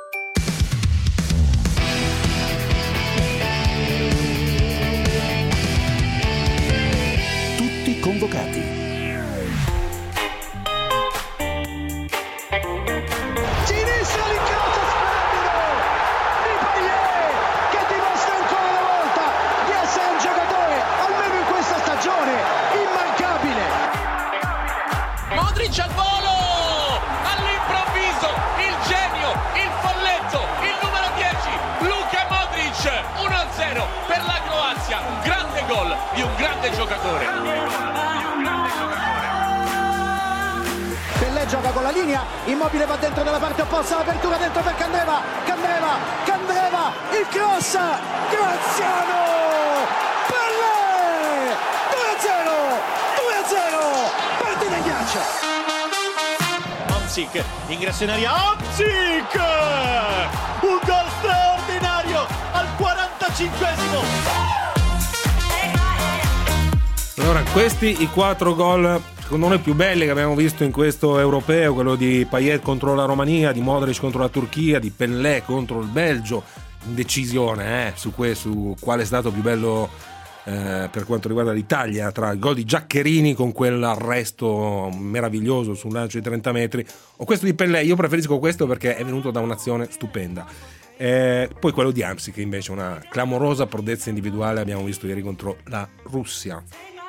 Speaker 1: Tutti convocati.
Speaker 9: Sinistro l'incrocio splendido di Payet, che dimostra ancora una volta di essere un giocatore, almeno in questa stagione, immancabile.
Speaker 5: Modric al volo, all'improvviso il genio, il folletto, il numero 10, Luka Modric, 1-0 per la Croazia, un grande gol di un grande giocatore.
Speaker 9: Pellè gioca con la linea, Immobile va dentro dalla parte opposta, l'apertura dentro per Candreva, il cross, Graziano, Pellè, 2-0, partita in ghiaccio.
Speaker 5: Hamsik, ingresso in aria, Hamsik! Un gol straordinario al 45esimo.
Speaker 3: Allora, questi i 4 gol secondo noi più belli che abbiamo visto in questo europeo, quello di Payet contro la Romania, di Modric contro la Turchia, di Pellè contro il Belgio, indecisione su quale è stato più bello per quanto riguarda l'Italia, tra il gol di Giaccherini con quell'arresto meraviglioso sul lancio di 30 metri o questo di Pellè. Io preferisco questo perché è venuto da un'azione stupenda. Poi quello di Hamsik, che invece una clamorosa prodezza individuale abbiamo visto ieri contro la Russia.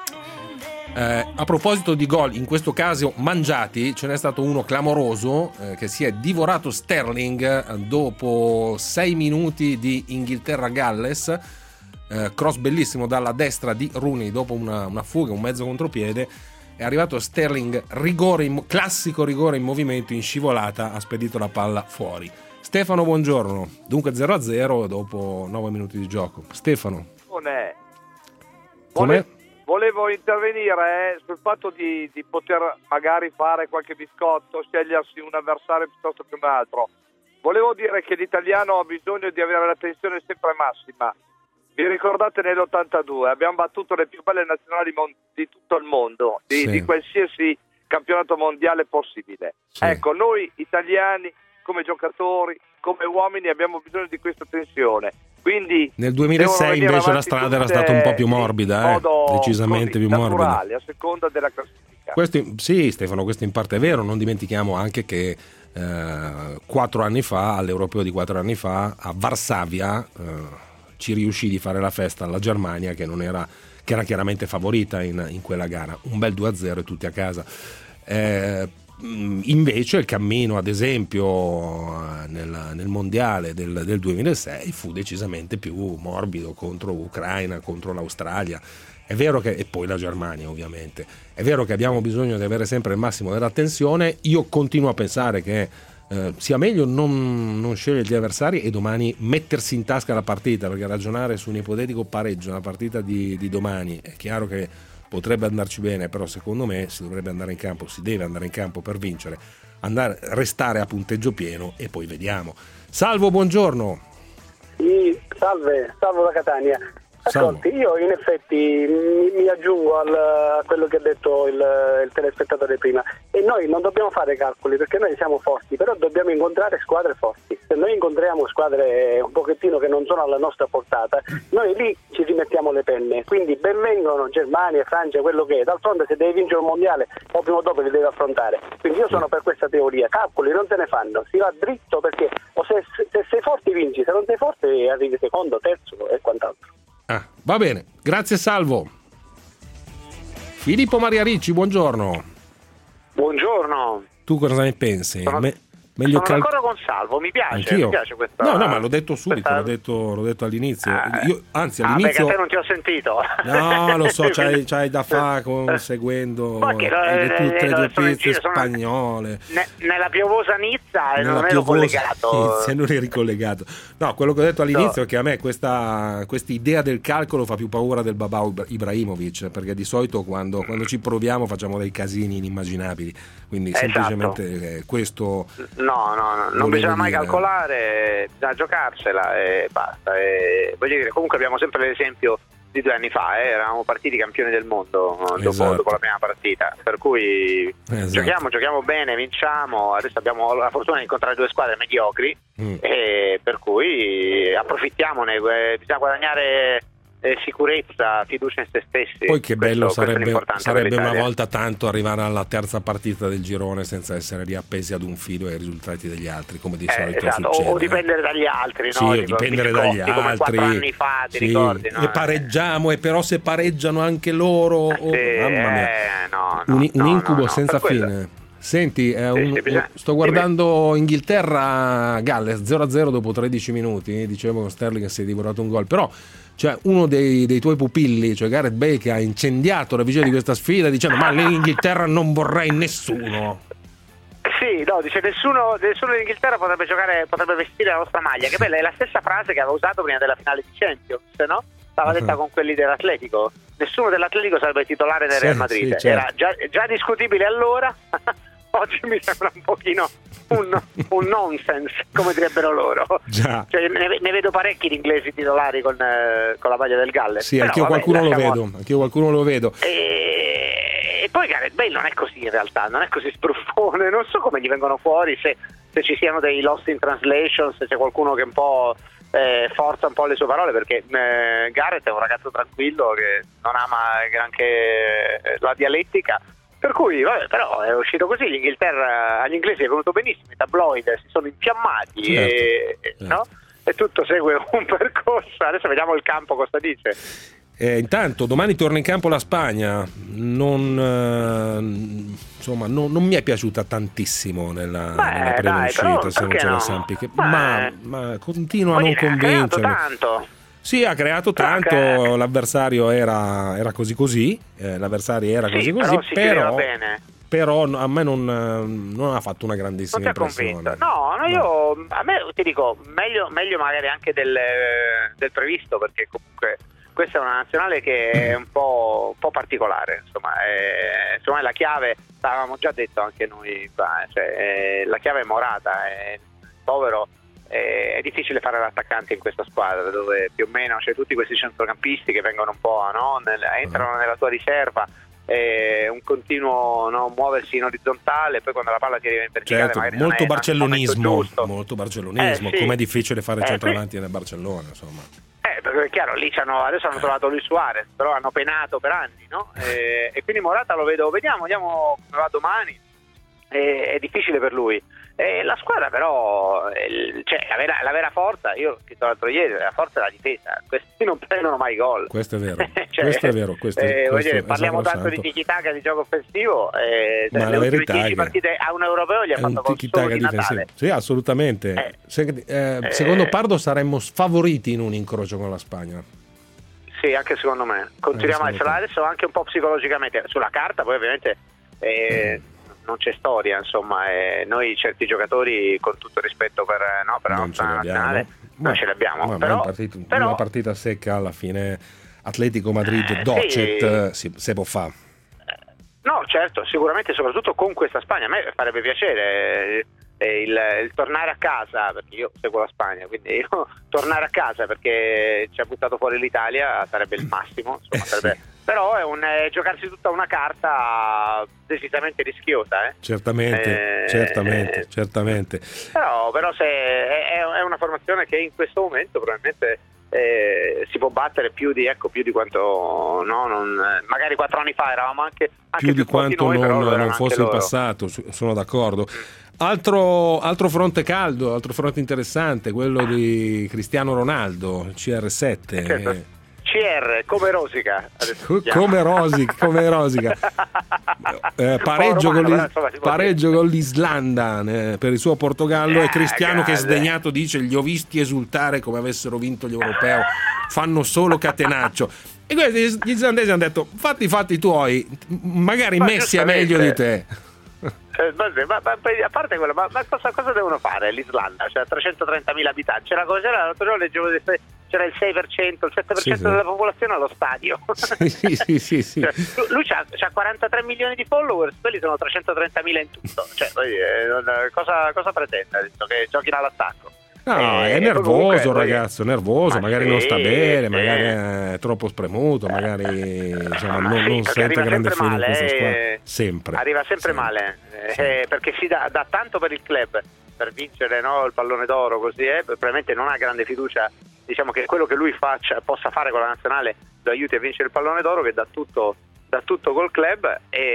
Speaker 3: A proposito di gol, in questo caso mangiati, ce n'è stato uno clamoroso che si è divorato Sterling dopo 6 minuti di Inghilterra-Galles. Cross bellissimo dalla destra di Rooney dopo una fuga, un mezzo contropiede. È arrivato Sterling, classico rigore in movimento, in scivolata, ha spedito la palla fuori. Stefano, buongiorno. Dunque 0-0 dopo 9 minuti di gioco. Stefano. Com'è?
Speaker 20: Volevo intervenire sul fatto di poter magari fare qualche biscotto, scegliersi un avversario piuttosto che un altro. Volevo dire che l'italiano ha bisogno di avere l'attenzione sempre massima. Vi ricordate nell'82 abbiamo battuto le più belle nazionali di tutto il mondo, di qualsiasi campionato mondiale possibile. Sì. Ecco, noi italiani come giocatori, come uomini abbiamo bisogno di questa tensione. Quindi
Speaker 3: nel 2006 invece la strada era stata un po' più morbida, decisamente più morbida,
Speaker 20: a seconda della classifica.
Speaker 3: Sì, Stefano, questo in parte è vero. Non dimentichiamo anche che 4 anni fa, all'Europeo di 4 anni fa, a Varsavia ci riuscì di fare la festa alla Germania, che era chiaramente favorita in quella gara. Un bel 2-0 e tutti a casa. Invece il cammino, ad esempio, nel mondiale del 2006 fu decisamente più morbido contro l'Ucraina, contro l'Australia. È vero che, e poi la Germania ovviamente, è vero che abbiamo bisogno di avere sempre il massimo dell'attenzione. Io continuo a pensare che sia meglio non scegliere gli avversari e domani mettersi in tasca la partita, perché ragionare su un ipotetico pareggio una partita di domani è chiaro che potrebbe andarci bene, però secondo me si deve andare in campo per vincere, restare a punteggio pieno e poi vediamo. Salvo, buongiorno.
Speaker 21: Sì, salvo da Catania. Ascolti, io in effetti mi aggiungo a quello che ha detto il telespettatore prima, e noi non dobbiamo fare calcoli perché noi siamo forti, però dobbiamo incontrare squadre forti. Se noi incontriamo squadre un pochettino che non sono alla nostra portata, noi lì ci rimettiamo le penne, quindi benvengono Germania, Francia, quello che è, d'altronde se devi vincere un mondiale o prima o dopo li devi affrontare, quindi io sono per questa teoria, calcoli non te ne fanno, si va dritto perché o se sei forte vinci, se non sei forte arrivi secondo, terzo e quant'altro.
Speaker 3: Va bene, grazie Salvo. Filippo Maria Ricci, buongiorno.
Speaker 22: Buongiorno.
Speaker 3: Tu cosa ne pensi?
Speaker 22: Sono d'accordo con Salvo, mi piace.
Speaker 3: Anch'io.
Speaker 22: Mi piace questa.
Speaker 3: No, ma l'ho detto subito, l'ho detto all'inizio. Anzi, all'inizio.
Speaker 22: Perché a te non ti ho sentito.
Speaker 3: No, lo so, c'hai da fare seguendo tutte le tue pizze spagnole.
Speaker 22: Nella piovosa Nizza non ero collegato.
Speaker 3: Nizza, non eri collegato. No, quello che ho detto all'inizio è che a me questa idea del calcolo fa più paura del babà Ibrahimovic, perché di solito quando ci proviamo facciamo dei casini inimmaginabili. Quindi semplicemente questo.
Speaker 22: No, non bisogna mai calcolare, bisogna giocarsela e basta. Voglio dire, comunque abbiamo sempre l'esempio di 2 anni fa, eravamo partiti campioni del mondo dopo la prima partita, per cui giochiamo bene, vinciamo, adesso abbiamo la fortuna di incontrare 2 squadre mediocri e per cui approfittiamone, bisogna guadagnare sicurezza, fiducia in se stessi.
Speaker 3: Poi che bello sarebbe una volta tanto arrivare alla terza partita del girone senza essere riappesi ad un filo ai risultati degli altri, come di solito succede.
Speaker 22: O dipendere dagli altri,
Speaker 3: sì,
Speaker 22: no?
Speaker 3: Dipendere dagli altri, come
Speaker 22: 4 anni fa, ti ricordi? No?
Speaker 3: E pareggiamo, e però se pareggiano anche loro, mamma mia, un incubo senza fine. Senti, sto guardando Inghilterra-Galles 0-0 dopo 13 minuti. Dicevo con Sterling che si è divorato un gol, però c'è uno dei tuoi pupilli, cioè Gareth Bale, che ha incendiato la vigilia di questa sfida dicendo: ma l'Inghilterra non vorrei nessuno.
Speaker 22: Sì, no, dice nessuno dell'Inghilterra potrebbe vestire la nostra maglia. Che bella, è la stessa frase che aveva usato prima della finale di Champions, no? Stava detta con quelli dell'Atletico. Nessuno dell'Atletico sarebbe titolare del Real Madrid. Sì, certo. Era già discutibile allora. Oggi mi sembra un pochino un nonsense, come direbbero loro.
Speaker 3: Già.
Speaker 22: Cioè, ne vedo parecchi di inglesi titolari con la maglia del Galles.
Speaker 3: Sì, anch'io qualcuno lo vedo.
Speaker 22: E poi Gareth Bale non è così in realtà, non è così spruffone, non so come gli vengono fuori, se ci siano dei lost in translation, se c'è qualcuno che un po' forza un po' le sue parole, perché Gareth è un ragazzo tranquillo che non ama granché la dialettica. Per cui, vabbè, però è uscito così. L'Inghilterra agli inglesi è venuto benissimo, i tabloid si sono infiammati, certo. No? E tutto segue un percorso. Adesso vediamo il campo cosa dice.
Speaker 3: Intanto domani torna in campo la Spagna. Non mi è piaciuta tantissimo nella prima uscita, se non ce la Sampi, ma continua a non convincermi. Sì, ha creato tanto, l'avversario era così, però a me non ha fatto una grandissima impressione.
Speaker 22: A me ti dico, meglio magari anche del previsto, perché comunque questa è una nazionale che è un po' particolare, insomma è la chiave, l'avevamo già detto anche noi, la chiave è Morata, il povero. È difficile fare l'attaccante in questa squadra dove più o meno c'è tutti questi centrocampisti che vengono un po' entrano nella tua riserva, un continuo muoversi in orizzontale, poi quando la palla ti arriva in verticale,
Speaker 3: certo,
Speaker 22: magari
Speaker 3: molto barcellonismo,
Speaker 22: sì.
Speaker 3: Com'è difficile fare centravanti nel Barcellona, insomma.
Speaker 22: Perché è chiaro, lì adesso hanno trovato Luis Suarez, però hanno penato per anni, no? E quindi Morata vediamo come va domani. È difficile per lui. La squadra però, la vera forza, io ho scritto l'altro ieri, la forza è la difesa, questi non prendono mai gol.
Speaker 3: Questo è vero.
Speaker 22: Parliamo tanto di tiki-taka, di gioco offensivo,
Speaker 3: ma la verità è che
Speaker 22: partite a un europeo gli ha fatto gol solo di Natale.
Speaker 3: Sì, assolutamente. Secondo Pardo saremmo sfavoriti in un incrocio con la Spagna.
Speaker 22: Sì, anche secondo me. Continuiamo a essere adesso anche un po' psicologicamente sulla carta, poi ovviamente non c'è storia, insomma, e noi certi giocatori, con tutto il rispetto per la nostra nazionale, non ce l'abbiamo. Però
Speaker 3: una partita secca alla fine, Atletico Madrid, Docet, se può fare.
Speaker 22: No, certo, sicuramente, soprattutto con questa Spagna. A me farebbe piacere il tornare a casa, perché io seguo la Spagna, quindi io tornare a casa perché ci ha buttato fuori l'Italia sarebbe il massimo, insomma, però è giocarsi tutta una carta decisamente rischiosa.
Speaker 3: Certamente.
Speaker 22: Però se è una formazione che in questo momento probabilmente si può battere più di quanto magari 4 anni fa eravamo anche
Speaker 3: più di quanto
Speaker 22: noi,
Speaker 3: non fosse in passato, sono d'accordo. Altro fronte caldo, altro fronte interessante, quello di Cristiano Ronaldo, CR7.
Speaker 22: Certo. CR, come Rosica.
Speaker 3: Come Rosica. Pareggio con l'Islanda per il suo Portogallo, e Cristiano che sdegnato dice: li ho visti esultare come avessero vinto gli europei, fanno solo catenaccio. E questi gli islandesi hanno detto: fatti i fatti tuoi, magari Messi è meglio di te.
Speaker 22: Ma a parte quello, ma cosa devono fare l'Islanda? Cioè 330.000 abitanti, c'era l'altro giorno leggevo c'era il 6%, il 7% della popolazione allo stadio.
Speaker 3: Sì.
Speaker 22: Cioè, lui c'ha 43 milioni di followers, quelli sono 330.000 in tutto. Cioè, cosa pretende? Visto che giochino all'attacco?
Speaker 3: No, è nervoso il ragazzo, magari non sta bene, magari è troppo spremuto, magari non sente grande fine in questa squadra. Sempre.
Speaker 22: Arriva sempre male, perché si dà tanto per il club, per vincere il pallone d'oro, così probabilmente non ha grande fiducia, diciamo, che quello che lui possa fare con la nazionale lo aiuti a vincere il pallone d'oro, che dà tutto col club,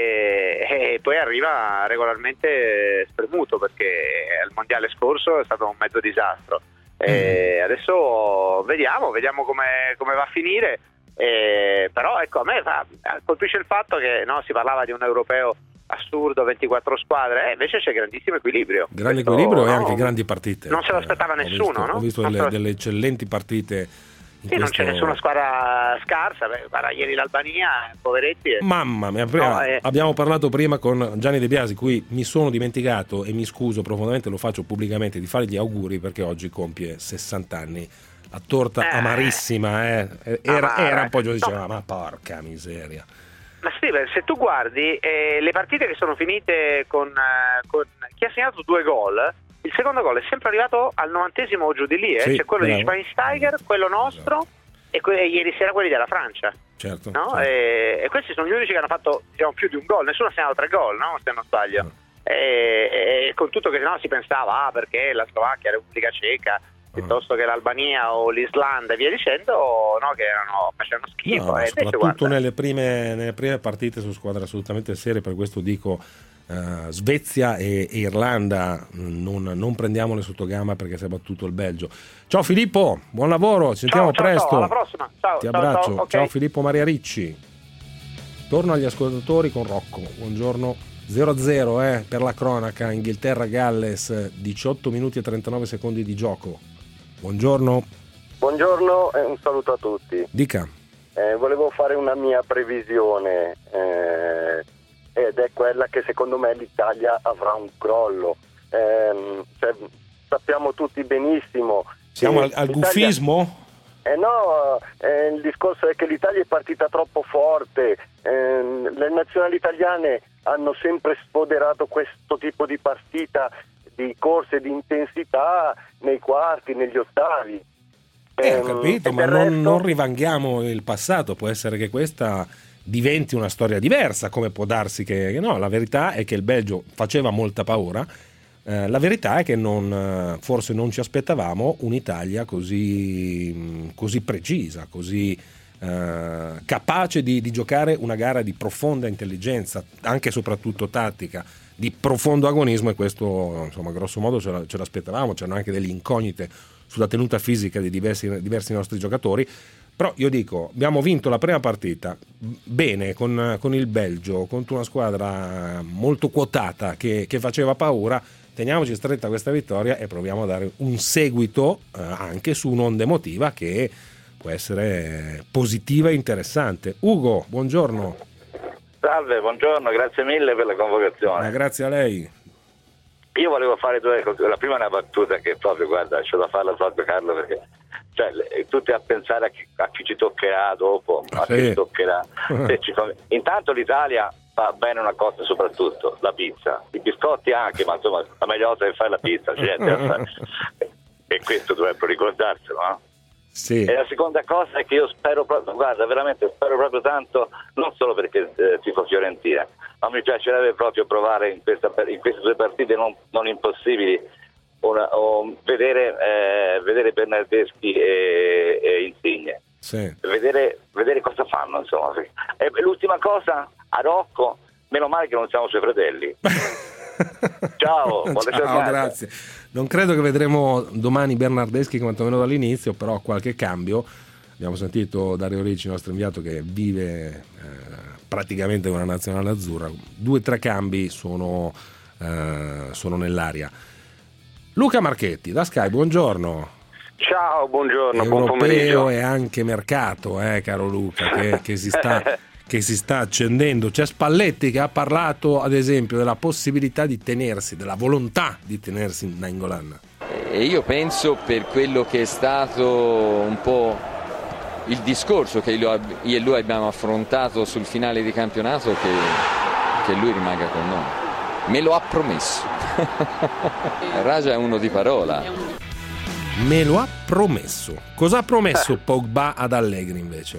Speaker 22: e poi arriva regolarmente spremuto, perché al mondiale scorso è stato un mezzo disastro. Adesso vediamo come va a finire, però ecco, a me colpisce il fatto che si parlava di un europeo assurdo, 24 squadre, invece c'è grandissimo equilibrio.
Speaker 3: Equilibrio e anche grandi partite.
Speaker 22: Non se lo aspettava nessuno.
Speaker 3: Ho visto delle eccellenti partite.
Speaker 22: Non c'è nessuna squadra scarsa. Guarda, ieri l'Albania, poveretti.
Speaker 3: Mamma mia, abbiamo parlato prima con Gianni De Biasi, cui mi sono dimenticato, e mi scuso profondamente, lo faccio pubblicamente, di fare gli auguri, perché oggi compie 60 anni. La torta amarissima, era un po' giù, diceva, ma porca miseria.
Speaker 22: Ma Steven, se tu guardi le partite che sono finite con chi ha segnato 2 gol, il secondo gol è sempre arrivato al 90° o giù di lì, c'è quello di Schweinsteiger, quello nostro, e ieri sera quelli della Francia.
Speaker 3: Certo.
Speaker 22: E questi sono gli unici che hanno fatto, diciamo, più di un gol, nessuno ha segnato 3 gol, se non sbaglio. E con tutto che si pensava perché la Slovacchia, la Repubblica Ceca, piuttosto che l'Albania o l'Islanda e via dicendo, che facevano schifo.
Speaker 3: Soprattutto nelle prime partite su squadre assolutamente serie, per questo dico Svezia e Irlanda non prendiamole sotto gamma, perché si è battuto il Belgio. Ciao Filippo, buon lavoro, ci sentiamo presto.
Speaker 22: Ciao, alla prossima.
Speaker 3: Ti abbraccio.
Speaker 22: Okay.
Speaker 3: Ciao Filippo Maria Ricci. Torno agli ascoltatori con Rocco. Buongiorno. 0-0 per la cronaca, Inghilterra-Galles, 18 minuti e 39 secondi di gioco. Buongiorno.
Speaker 2: Buongiorno e un saluto a tutti.
Speaker 3: Dica.
Speaker 2: Volevo fare una mia previsione, ed è quella che secondo me l'Italia avrà un crollo. Sappiamo tutti benissimo.
Speaker 3: Siamo al guffismo?
Speaker 2: Il discorso è che l'Italia è partita troppo forte, le nazionali italiane hanno sempre sfoderato questo tipo di partita, di corse di intensità nei quarti, negli ottavi.
Speaker 3: Ho capito, ma non rivanghiamo il passato, può essere che questa diventi una storia diversa, come può darsi che no, la verità è che il Belgio faceva molta paura. La verità è che forse non ci aspettavamo un'Italia così precisa, così capace di giocare una gara di profonda intelligenza, anche e soprattutto tattica, di profondo agonismo, e questo grosso modo ce l'aspettavamo. C'erano anche delle incognite sulla tenuta fisica di diversi nostri giocatori, però io dico, abbiamo vinto la prima partita bene con il Belgio, contro una squadra molto quotata che faceva paura. Teniamoci stretta questa vittoria e proviamo a dare un seguito anche su un'onda emotiva che può essere positiva e interessante. Ugo, buongiorno.
Speaker 6: Salve, buongiorno, grazie mille per la convocazione.
Speaker 3: Grazie a lei.
Speaker 6: Io volevo fare la prima è una battuta che proprio, guarda, c'ho da farla proprio, Carlo, perché tutti a pensare a chi ci toccherà dopo, a chi ci toccherà. Intanto l'Italia fa bene una cosa, soprattutto la pizza, i biscotti anche, ma insomma la meglio cosa è fare la pizza, e questo dovrebbero ricordarselo, no?
Speaker 3: Sì.
Speaker 6: E la seconda cosa è che io spero proprio, guarda, veramente spero proprio tanto, non solo perché tifo Fiorentina, ma mi piacerebbe proprio provare in queste 2 partite non impossibili vedere Bernardeschi e Insigne.
Speaker 3: Sì.
Speaker 6: Vedere cosa fanno, insomma. E l'ultima cosa, a Rocco, meno male che non siamo suoi fratelli. Ciao,
Speaker 3: grazie. Non credo che vedremo domani Bernardeschi quantomeno dall'inizio, però qualche cambio. Abbiamo sentito Dario Ricci, il nostro inviato, che vive praticamente con la nazionale azzurra. 2-3 cambi sono nell'aria. Luca Marchetti da Sky, buongiorno.
Speaker 8: Ciao, buongiorno,
Speaker 3: Europeo
Speaker 8: buon pomeriggio.
Speaker 3: E anche mercato, caro Luca, che si sta accendendo. C'è Spalletti che ha parlato, ad esempio, della possibilità di tenersi, della volontà di tenersi Nainggolan.
Speaker 23: E io penso, per quello che è stato un po' il discorso che io e lui abbiamo affrontato sul finale di campionato, che lui rimanga con noi. Me lo ha promesso. Raja è uno di parola.
Speaker 3: Me lo ha promesso. Cosa ha promesso Pogba ad Allegri invece?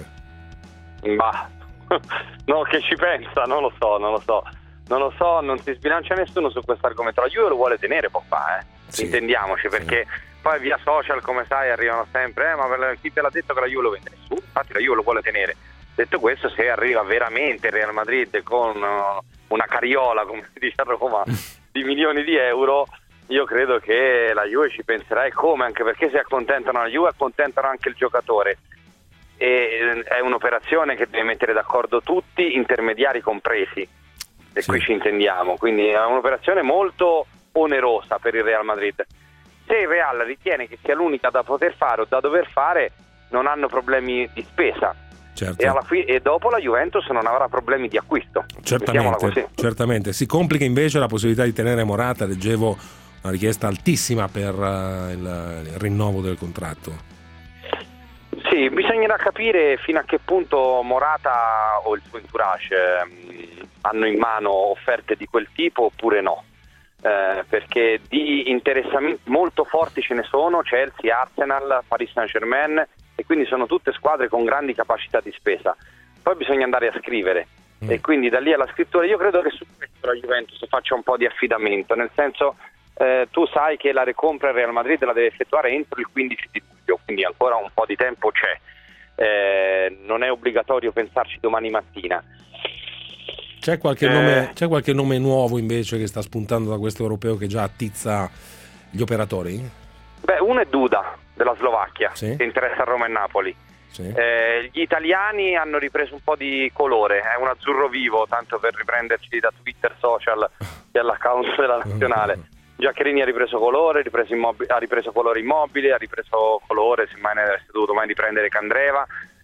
Speaker 8: No, che ci pensa, non lo so, non si sbilancia nessuno su questo argomento. La Juve lo vuole tenere Pogba, sì, intendiamoci, perché poi via social, come sai, arrivano sempre ma chi te l'ha detto che la Juve lo vende? Nessuno. Infatti la Juve lo vuole tenere. Detto questo, se arriva veramente il Real Madrid con una carriola, come si dice a Roma, di milioni di euro, io credo che la Juve ci penserà, e come, anche perché se accontentano la Juve accontentano anche il giocatore, e è un'operazione che deve mettere d'accordo tutti, intermediari compresi, e qui ci intendiamo, quindi è un'operazione molto onerosa per il Real Madrid. Se il Real ritiene che sia l'unica da poter fare o da dover fare, non hanno problemi di spesa.
Speaker 3: Certo.
Speaker 8: E dopo la Juventus non avrà problemi di acquisto.
Speaker 3: Certamente. Si complica invece la possibilità di tenere Morata. Leggevo una richiesta altissima per il rinnovo del contratto.
Speaker 8: Sì, bisognerà capire fino a che punto Morata o il suo entourage hanno in mano offerte di quel tipo oppure no, perché di interessamenti molto forti ce ne sono: Chelsea, Arsenal, Paris Saint-Germain, e quindi sono tutte squadre con grandi capacità di spesa. Poi bisogna andare a scrivere e quindi da lì alla scrittura. Io credo che su questo la Juventus faccia un po' di affidamento, nel senso, tu sai che la recompra il Real Madrid la deve effettuare entro il 15 di luglio, quindi ancora un po' di tempo c'è, non è obbligatorio pensarci domani mattina.
Speaker 3: C'è qualche nome nuovo invece che sta spuntando da questo europeo che già attizza gli operatori?
Speaker 8: Uno è Duda della Slovacchia, che interessa a Roma e Napoli. Gli italiani hanno ripreso un po' di colore, è un azzurro vivo, tanto per riprenderci da Twitter, social e all'account della nazionale. Giaccherini ha ripreso colore, ha ripreso colore Immobile, ha ripreso colore, semmai ne avesse dovuto mai riprendere Candreva,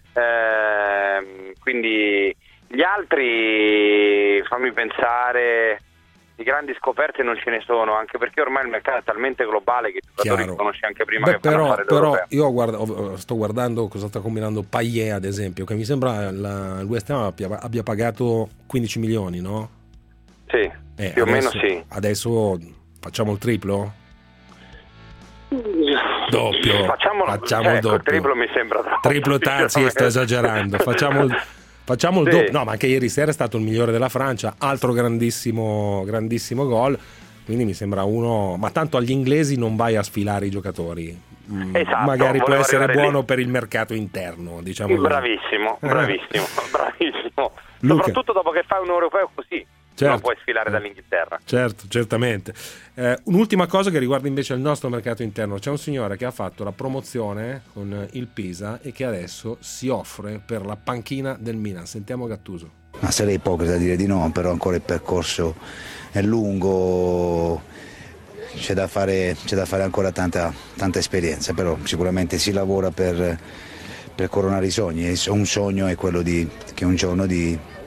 Speaker 8: quindi gli altri, fammi pensare, di grandi scoperte non ce ne sono, anche perché ormai il mercato è talmente globale che i giocatori li conosci anche prima che fanno fare l'Europeo.
Speaker 3: Io sto guardando cosa sta combinando Payet, ad esempio, che mi sembra il West Ham abbia pagato 15 milioni, no?
Speaker 8: Sì, più o meno sì.
Speaker 3: Adesso facciamo il triplo? Doppio. Facciamo il doppio.
Speaker 8: Il triplo mi sembra troppo.
Speaker 3: Triplo, anzi, sto esagerando. Facciamo il doppio. No, ma anche ieri sera è stato il migliore della Francia, altro grandissimo gol, quindi mi sembra uno, ma tanto agli inglesi non vai a sfilare i giocatori.
Speaker 8: Esatto,
Speaker 3: magari può essere buono
Speaker 8: lì
Speaker 3: per il mercato interno, diciamo.
Speaker 8: Bravissimo. Soprattutto dopo che fai un europeo così. Non puoi sfilare dall'Inghilterra.
Speaker 3: Certo, certamente. Un'ultima cosa che riguarda invece il nostro mercato interno: c'è un signore che ha fatto la promozione con il Pisa e che adesso si offre per la panchina del Milan. Sentiamo Gattuso.
Speaker 24: Ma sarei ipocrita a dire di no, però ancora il percorso è lungo, c'è da fare ancora tanta esperienza, però sicuramente si lavora per coronare i sogni, e un sogno è quello che un giorno di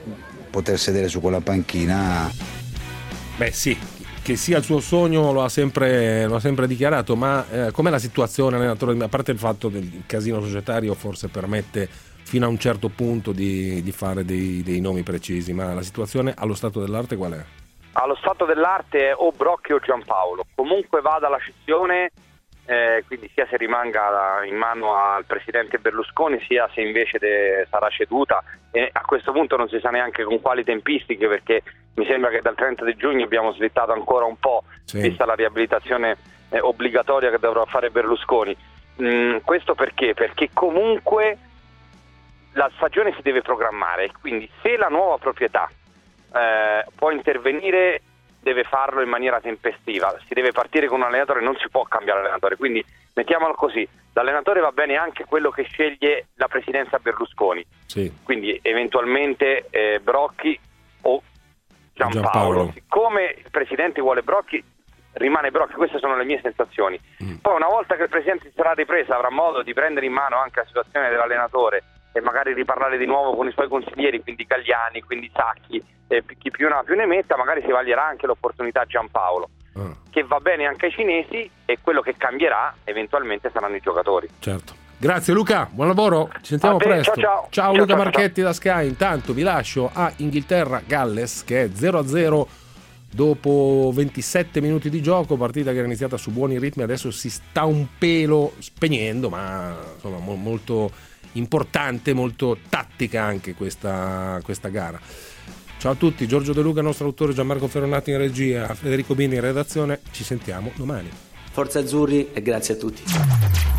Speaker 24: poter sedere su quella panchina.
Speaker 3: Beh sì, che sia il suo sogno lo ha sempre dichiarato, ma com'è la situazione, allenatore? A parte il fatto del casino societario forse permette fino a un certo punto di fare dei nomi precisi, ma la situazione allo stato dell'arte qual è?
Speaker 8: Allo stato dell'arte è o Brocchi o Giampaolo, comunque vada la scissione, quindi sia se rimanga in mano al presidente Berlusconi, sia se invece sarà ceduta, e a questo punto non si sa neanche con quali tempistiche, perché mi sembra che dal 30 di giugno abbiamo slittato ancora un po', vista la riabilitazione obbligatoria che dovrà fare Berlusconi. Questo perché? Perché comunque la stagione si deve programmare, quindi se la nuova proprietà può intervenire, deve farlo in maniera tempestiva. Si deve partire con un allenatore, non si può cambiare allenatore, quindi mettiamolo così: l'allenatore va bene anche quello che sceglie la presidenza Berlusconi, quindi eventualmente Brocchi o Giampaolo. Siccome il presidente vuole Brocchi, rimane Brocchi, queste sono le mie sensazioni. Poi una volta che il presidente si sarà ripreso, avrà modo di prendere in mano anche la situazione dell'allenatore e magari riparlare di nuovo con i suoi consiglieri, quindi Galliani, quindi Sacchi, chi più ne metta, magari si vaglierà anche l'opportunità Giampaolo, che va bene anche ai cinesi, e quello che cambierà eventualmente saranno i giocatori.
Speaker 3: Certo. Grazie Luca, buon lavoro, ci sentiamo presto. Ciao Luca Marchetti da Sky. Intanto vi lascio a Inghilterra-Galles, che è 0-0 dopo 27 minuti di gioco, partita che era iniziata su buoni ritmi, adesso si sta un pelo spegnendo, ma insomma molto importante, molto tattica anche questa gara. Ciao a tutti, Giorgio De Luca, nostro autore, Gianmarco Ferronati in regia, Federico Bini in redazione. Ci sentiamo domani.
Speaker 7: Forza Azzurri e grazie a tutti.